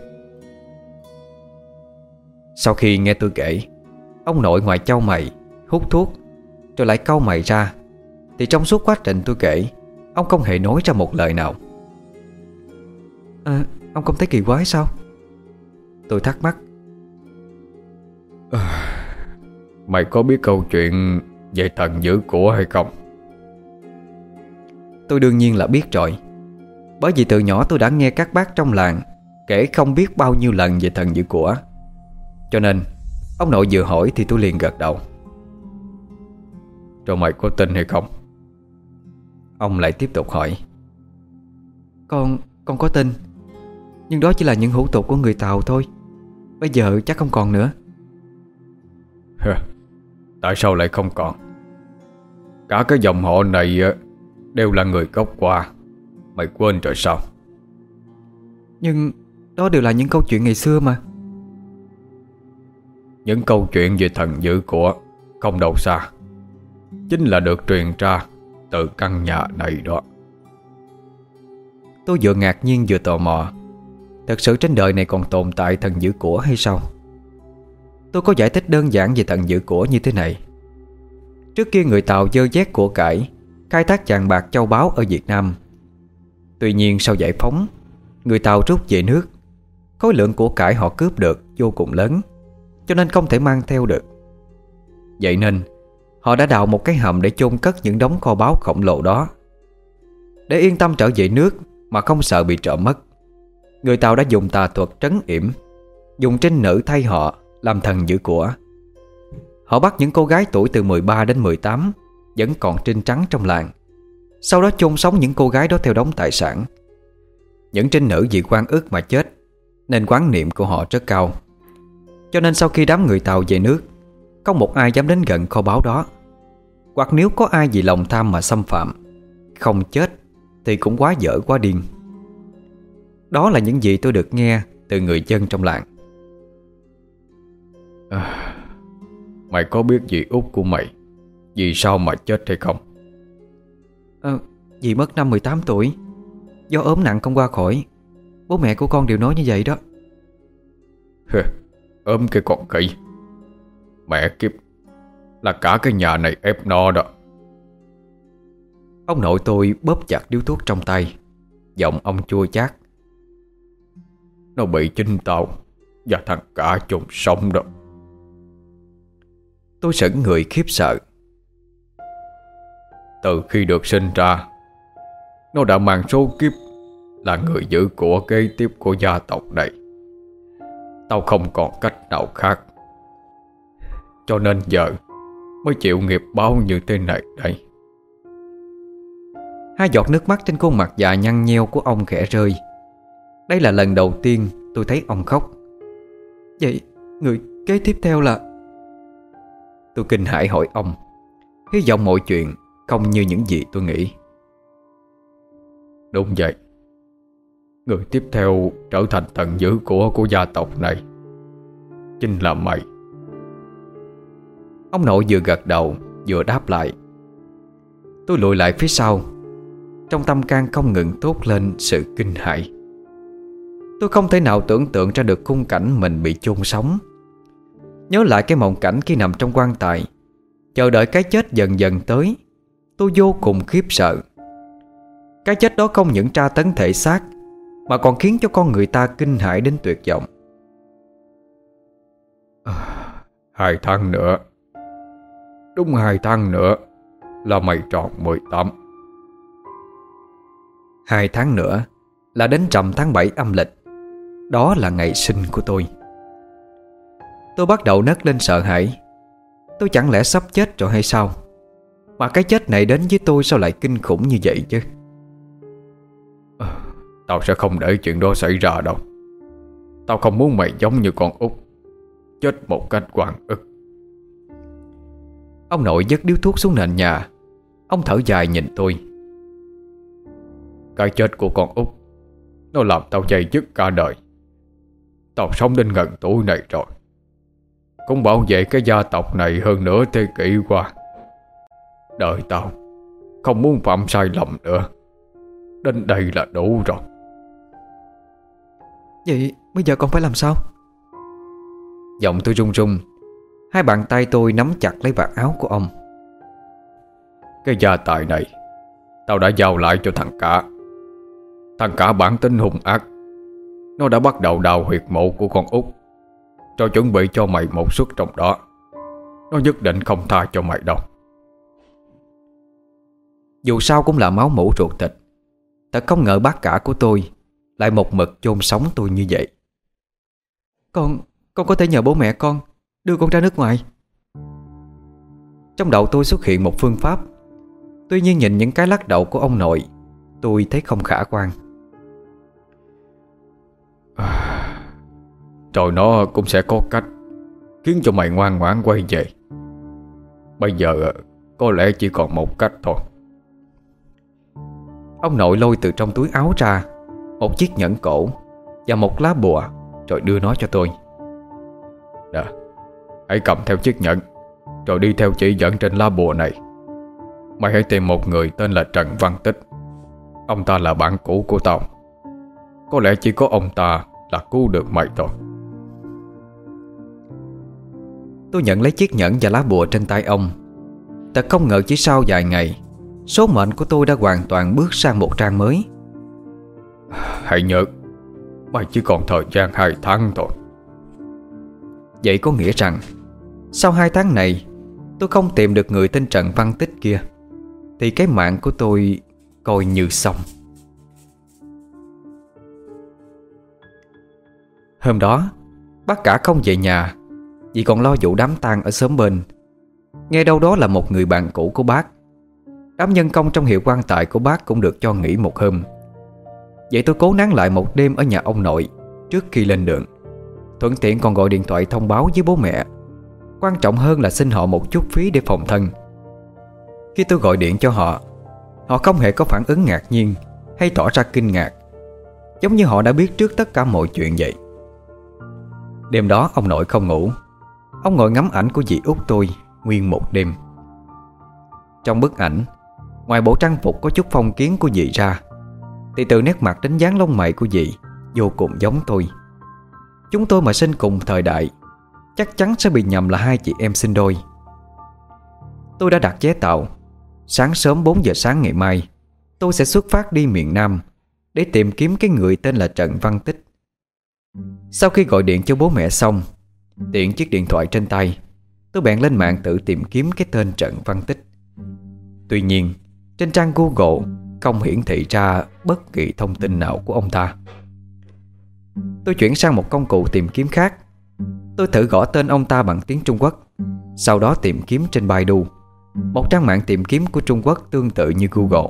Sau khi nghe tôi kể, ông nội ngoài chau mày, hút thuốc, rồi lại cau mày ra, thì trong suốt quá trình tôi kể, ông không hề nói ra một lời nào. À, ông không thấy kỳ quái sao? Tôi thắc mắc. À, mày có biết câu chuyện về thần giữ của hay không? Tôi đương nhiên là biết rồi. Bởi vì từ nhỏ tôi đã nghe các bác trong làng kể không biết bao nhiêu lần về thần giữ của. Cho nên ông nội vừa hỏi thì tôi liền gật đầu. Rồi mày có tin hay không? Ông lại tiếp tục hỏi. Con, con có tin. Nhưng đó chỉ là những hủ tục của người Tàu thôi. Bây giờ chắc không còn nữa. Tại sao lại không còn? Cả cái dòng họ này đều là người gốc Hoa. Mày quên rồi sao? Nhưng đó đều là những câu chuyện ngày xưa mà. Những câu chuyện về thần giữ của không đâu xa, chính là được truyền ra từ căn nhà này đó. Tôi vừa ngạc nhiên vừa tò mò. Thật sự trên đời này còn tồn tại thần giữ của hay sao? Tôi có giải thích đơn giản về thần giữ của như thế này. Trước kia người Tàu dơ dét của cải, khai thác vàng bạc châu báu ở Việt Nam. Tuy nhiên sau giải phóng, người Tàu rút về nước. Khối lượng của cải họ cướp được vô cùng lớn, cho nên không thể mang theo được. Vậy nên họ đã đào một cái hầm để chôn cất những đống kho báu khổng lồ đó. Để yên tâm trở về nước mà không sợ bị trộm mất, người Tàu đã dùng tà thuật trấn yểm, dùng trinh nữ thay họ làm thần giữ của. Họ bắt những cô gái tuổi từ mười ba đến mười tám vẫn còn trinh trắng trong làng, sau đó chôn sống những cô gái đó theo đống tài sản. Những trinh nữ vì oan ức mà chết, nên oán niệm của họ rất cao. Cho nên sau khi đám người Tàu về nước, không một ai dám đến gần kho báu đó. Hoặc nếu có ai vì lòng tham mà xâm phạm, không chết thì cũng quá dở quá điên. Đó là những gì tôi được nghe từ người dân trong làng. À, mày có biết dì út của mày vì sao mà chết hay không? À, dì mất năm mười tám tuổi, do ốm nặng không qua khỏi. Bố mẹ của con đều nói như vậy đó. Ốm cái con khỉ. Mẹ kiếp, là cả cái nhà này ép no đó. Ông nội tôi bóp chặt điếu thuốc trong tay, giọng ông chua chát. Nó bị chính tao và thằng cả chôn sống đó. Tôi sững người khiếp sợ. Từ khi được sinh ra, nó đã mang số kiếp là người giữ của kế tiếp của gia tộc này. Tao không còn cách nào khác, cho nên giờ mới chịu nghiệp báo như thế này đây. Hai giọt nước mắt trên khuôn mặt già nhăn nheo của ông khẽ rơi. Đây là lần đầu tiên tôi thấy ông khóc. Vậy người kế tiếp theo là? Tôi kinh hãi hỏi ông, hy vọng mọi chuyện không như những gì tôi nghĩ. Đúng vậy, người tiếp theo trở thành thần giữ của của gia tộc này chính là mày. Ông nội vừa gật đầu vừa đáp lại. Tôi lùi lại phía sau, trong tâm can không ngừng thốt lên sự kinh hãi. Tôi không thể nào tưởng tượng ra được khung cảnh mình bị chôn sống. Nhớ lại cái mộng cảnh khi nằm trong quan tài, chờ đợi cái chết dần dần tới, tôi vô cùng khiếp sợ. Cái chết đó không những tra tấn thể xác, mà còn khiến cho con người ta kinh hãi đến tuyệt vọng. à, Hai tháng nữa, đúng hai tháng nữa là mày tròn mười tám. Hai tháng nữa là đến rằm tháng bảy âm lịch. Đó là ngày sinh của tôi. Tôi bắt đầu nấc lên sợ hãi. Tôi chẳng lẽ sắp chết rồi hay sao? Mà cái chết này đến với tôi sao lại kinh khủng như vậy chứ? à, Tao sẽ không để chuyện đó xảy ra đâu. Tao không muốn mày giống như con út, chết một cách oan ức. Ông nội vứt điếu thuốc xuống nền nhà. Ông thở dài nhìn tôi. Cái chết của con út nó làm tao dây dứt cả đời. Tao sống đến gần tuổi này rồi, cũng bảo vệ cái gia tộc này hơn nửa thế kỷ qua. Đời tao không muốn phạm sai lầm nữa. Đến đây là đủ rồi. Vậy bây giờ con phải làm sao? Giọng tôi run run. Hai bàn tay tôi nắm chặt lấy vạt áo của ông. Cái gia tài này tao đã giao lại cho thằng cả. Thằng cả bản tính hung ác, nó đã bắt đầu đào huyệt mộ của con út, rồi chuẩn bị cho mày một suất trong đó. Nó nhất định không tha cho mày đâu. Dù sao cũng là máu mủ ruột thịt. Thật không ngờ bác cả của tôi lại một mực chôn sống tôi như vậy. Con, con có thể nhờ bố mẹ con đưa con ra nước ngoài. Trong đầu tôi xuất hiện một phương pháp. Tuy nhiên nhìn những cái lắc đầu của ông nội, tôi thấy không khả quan. Rồi nó cũng sẽ có cách khiến cho mày ngoan ngoãn quay về. Bây giờ có lẽ chỉ còn một cách thôi. Ông nội lôi từ trong túi áo ra một chiếc nhẫn cổ và một lá bùa, rồi đưa nó cho tôi. Nè, hãy cầm theo chiếc nhẫn, rồi đi theo chỉ dẫn trên lá bùa này. Mày hãy tìm một người tên là Trần Văn Tích. Ông ta là bạn cũ của tao. Có lẽ chỉ có ông ta là cứu được mày thôi. Tôi nhận lấy chiếc nhẫn và lá bùa trên tay ông. Thật không ngờ chỉ sau vài ngày, số mệnh của tôi đã hoàn toàn bước sang một trang mới. Hãy nhớ, mày chỉ còn thời gian hai tháng thôi. Vậy có nghĩa rằng sau hai tháng này tôi không tìm được người tên Trần Văn Tích kia, thì cái mạng của tôi coi như xong. Hôm đó bác cả không về nhà vì còn lo vụ đám tang ở xóm bên. Nghe đâu đó là một người bạn cũ của bác. Đám nhân công trong hiệu quan tài của bác cũng được cho nghỉ một hôm. Vậy tôi cố nán lại một đêm ở nhà ông nội trước khi lên đường. Thuận tiện còn gọi điện thoại thông báo với bố mẹ. Quan trọng hơn là xin họ một chút phí để phòng thân. Khi tôi gọi điện cho họ, họ không hề có phản ứng ngạc nhiên hay tỏ ra kinh ngạc, giống như họ đã biết trước tất cả mọi chuyện vậy. Đêm đó ông nội không ngủ. Ông ngồi ngắm ảnh của dì út tôi nguyên một đêm. Trong bức ảnh, ngoài bộ trang phục có chút phong kiến của dì ra, thì từ nét mặt đến dáng lông mày của dì vô cùng giống tôi. Chúng tôi mà sinh cùng thời đại, chắc chắn sẽ bị nhầm là hai chị em sinh đôi. Tôi đã đặt vé tàu. Sáng sớm bốn giờ sáng ngày mai, tôi sẽ xuất phát đi miền Nam để tìm kiếm cái người tên là Trần Văn Tích. Sau khi gọi điện cho bố mẹ xong, tiện chiếc điện thoại trên tay, tôi bèn lên mạng tự tìm kiếm cái tên Trần Văn Tích. Tuy nhiên, trên trang Google không hiển thị ra bất kỳ thông tin nào của ông ta. Tôi chuyển sang một công cụ tìm kiếm khác. Tôi thử gõ tên ông ta bằng tiếng Trung Quốc, sau đó tìm kiếm trên Baidu, một trang mạng tìm kiếm của Trung Quốc tương tự như Google.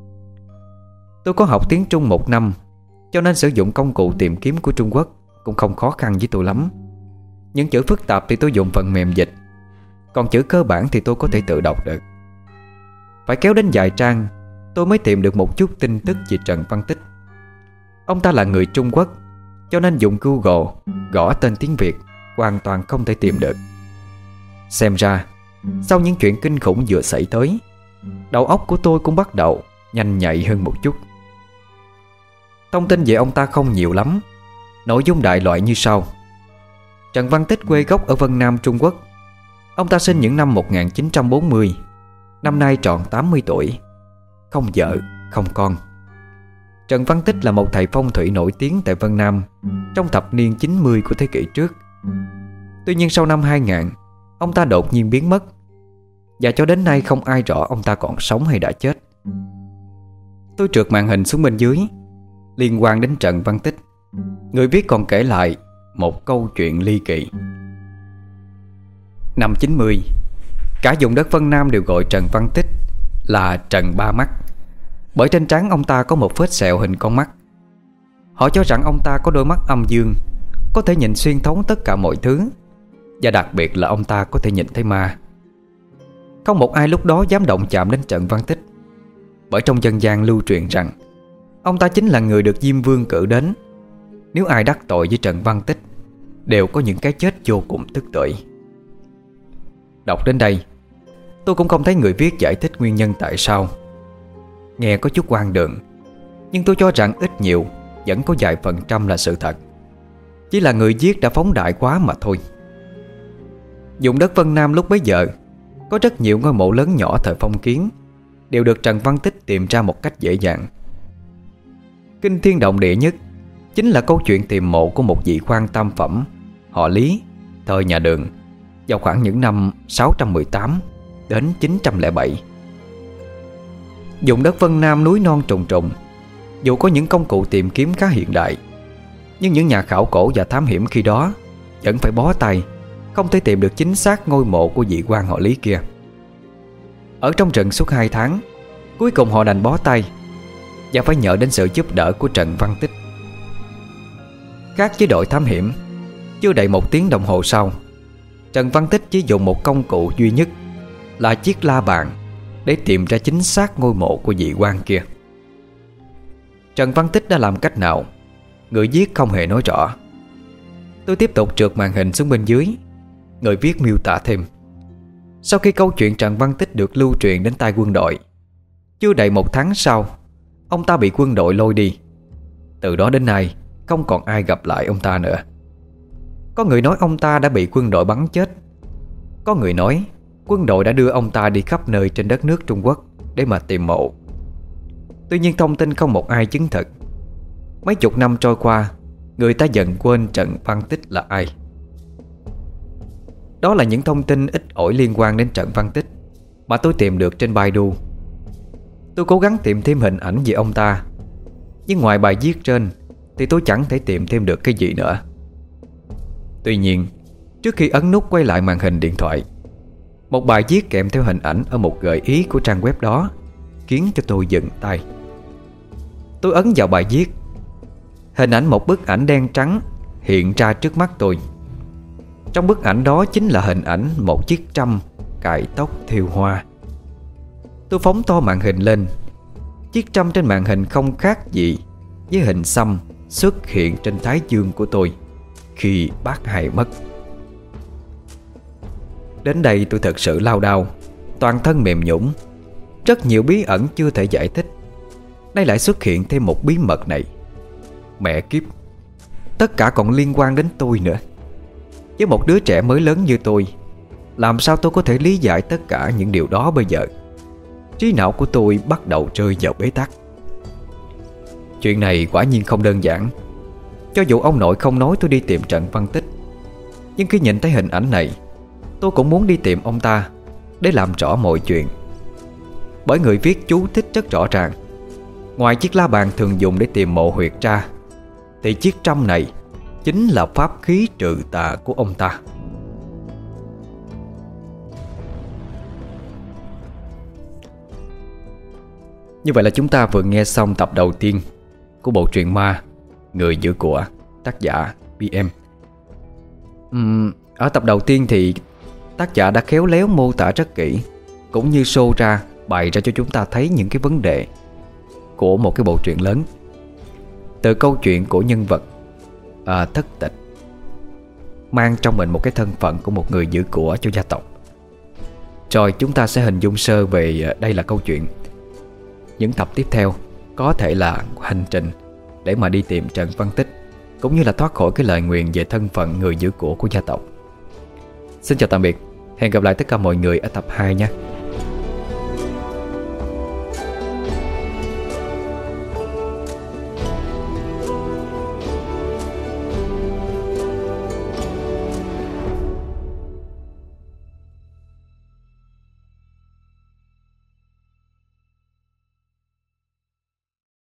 Tôi có học tiếng Trung một năm, cho nên sử dụng công cụ tìm kiếm của Trung Quốc cũng không khó khăn với tôi lắm. Những chữ phức tạp thì tôi dùng phần mềm dịch, còn chữ cơ bản thì tôi có thể tự đọc được. Phải kéo đến vài trang tôi mới tìm được một chút tin tức về Trần Văn Tích. Ông ta là người Trung Quốc, cho nên dùng Google gõ tên tiếng Việt hoàn toàn không thể tìm được. Xem ra, sau những chuyện kinh khủng vừa xảy tới, đầu óc của tôi cũng bắt đầu nhanh nhạy hơn một chút. Thông tin về ông ta không nhiều lắm. Nội dung đại loại như sau. Trần Văn Tích quê gốc ở Vân Nam, Trung Quốc. Ông ta sinh những năm một nghìn chín trăm bốn mươi. Năm nay tròn tám mươi tuổi. Không vợ, không con. Trần Văn Tích là một thầy phong thủy nổi tiếng tại Vân Nam trong thập niên chín mươi của thế kỷ trước. Tuy nhiên sau năm hai nghìn, ông ta đột nhiên biến mất, và cho đến nay không ai rõ ông ta còn sống hay đã chết. Tôi trượt màn hình xuống bên dưới. Liên quan đến Trần Văn Tích, người viết còn kể lại một câu chuyện ly kỳ. Năm chín mươi, Cả vùng đất Vân Nam đều gọi Trần Văn Tích là Trần Ba Mắt, bởi trên trán ông ta có một vết sẹo hình con mắt. Họ cho rằng ông ta có đôi mắt âm dương, có thể nhìn xuyên thấu tất cả mọi thứ, và đặc biệt là ông ta có thể nhìn thấy ma. Không một ai lúc đó dám động chạm đến Trần Văn Tích, bởi trong dân gian lưu truyền rằng ông ta chính là người được Diêm Vương cử đến. Nếu ai đắc tội với Trần Văn Tích đều có những cái chết vô cùng tức tưởi. Đọc đến đây, tôi cũng không thấy người viết giải thích nguyên nhân tại sao. Nghe có chút hoang đường, nhưng tôi cho rằng ít nhiều vẫn có vài phần trăm là sự thật. Chỉ là người viết đã phóng đại quá mà thôi. Vùng đất Vân Nam lúc bấy giờ có rất nhiều ngôi mộ lớn nhỏ thời phong kiến, đều được Trần Văn Tích tìm ra một cách dễ dàng. Kinh thiên động địa nhất chính là câu chuyện tìm mộ của một vị quan tam phẩm họ Lý, thời nhà Đường, vào khoảng những năm sáu trăm mười tám đến chín trăm lẻ bảy. Vùng đất Vân Nam núi non trùng trùng, dù có những công cụ tìm kiếm khá hiện đại, nhưng những nhà khảo cổ và thám hiểm khi đó vẫn phải bó tay, không thể tìm được chính xác ngôi mộ của vị quan họ Lý kia. Ở trong rừng suốt hai tháng, cuối cùng họ đành bó tay và phải nhờ đến sự giúp đỡ của Trần Văn Tích. Khác với đội thám hiểm, chưa đầy một tiếng đồng hồ sau, Trần Văn Tích chỉ dùng một công cụ duy nhất là chiếc la bàn để tìm ra chính xác ngôi mộ của vị quan kia. Trần Văn Tích đã làm cách nào, người viết không hề nói rõ. Tôi tiếp tục trượt màn hình xuống bên dưới. Người viết miêu tả thêm: sau khi câu chuyện Trần Văn Tích được lưu truyền đến tai quân đội, chưa đầy một tháng sau, ông ta bị quân đội lôi đi. Từ đó đến nay không còn ai gặp lại ông ta nữa. Có người nói ông ta đã bị quân đội bắn chết. Có người nói quân đội đã đưa ông ta đi khắp nơi trên đất nước Trung Quốc để mà tìm mộ. Tuy nhiên thông tin không một ai chứng thực. Mấy chục năm trôi qua, người ta dần quên Trần Văn Tích là ai. Đó là những thông tin ít ỏi liên quan đến Trần Văn Tích mà tôi tìm được trên Baidu. Tôi cố gắng tìm thêm hình ảnh về ông ta, nhưng ngoài bài viết trên thì tôi chẳng thể tìm thêm được cái gì nữa. Tuy nhiên, trước khi ấn nút quay lại màn hình điện thoại, một bài viết kèm theo hình ảnh ở một gợi ý của trang web đó khiến cho tôi dừng tay. Tôi ấn vào bài viết. Hình ảnh một bức ảnh đen trắng hiện ra trước mắt tôi. Trong bức ảnh đó chính là hình ảnh một chiếc trâm cài tóc thêu hoa. Tôi phóng to màn hình lên. Chiếc trâm trên màn hình không khác gì với hình xăm xuất hiện trên thái dương của tôi khi bác Hai mất. Đến đây tôi thật sự lao đao, toàn thân mềm nhũn. Rất nhiều bí ẩn chưa thể giải thích, nay lại xuất hiện thêm một bí mật này. Mẹ kiếp, tất cả còn liên quan đến tôi nữa. Với một đứa trẻ mới lớn như tôi, làm sao tôi có thể lý giải tất cả những điều đó bây giờ? Trí não của tôi bắt đầu rơi vào bế tắc. Chuyện này quả nhiên không đơn giản. Cho dù ông nội không nói tôi đi tìm Trần Văn Tích, nhưng khi nhìn thấy hình ảnh này, tôi cũng muốn đi tìm ông ta để làm rõ mọi chuyện. Bởi người viết chú thích rất rõ ràng, ngoài chiếc la bàn thường dùng để tìm mộ huyệt ra, thì chiếc trâm này chính là pháp khí trừ tà của ông ta. Như vậy là chúng ta vừa nghe xong tập đầu tiên của bộ truyện ma Người Giữ Của, tác giả bê em. uhm, Ở tập đầu tiên thì tác giả đã khéo léo mô tả rất kỹ, cũng như show ra, bày ra cho chúng ta thấy những cái vấn đề của một cái bộ truyện lớn. Từ câu chuyện của nhân vật à, thất tịch, mang trong mình một cái thân phận của một người giữ của cho gia tộc. Rồi chúng ta sẽ hình dung sơ về đây là câu chuyện. Những tập tiếp theo có thể là hành trình để mà đi tìm Trần Văn Tích, cũng như là thoát khỏi cái lời nguyền về thân phận người giữ của của gia tộc. Xin chào tạm biệt, hẹn gặp lại tất cả mọi người ở tập hai nhé.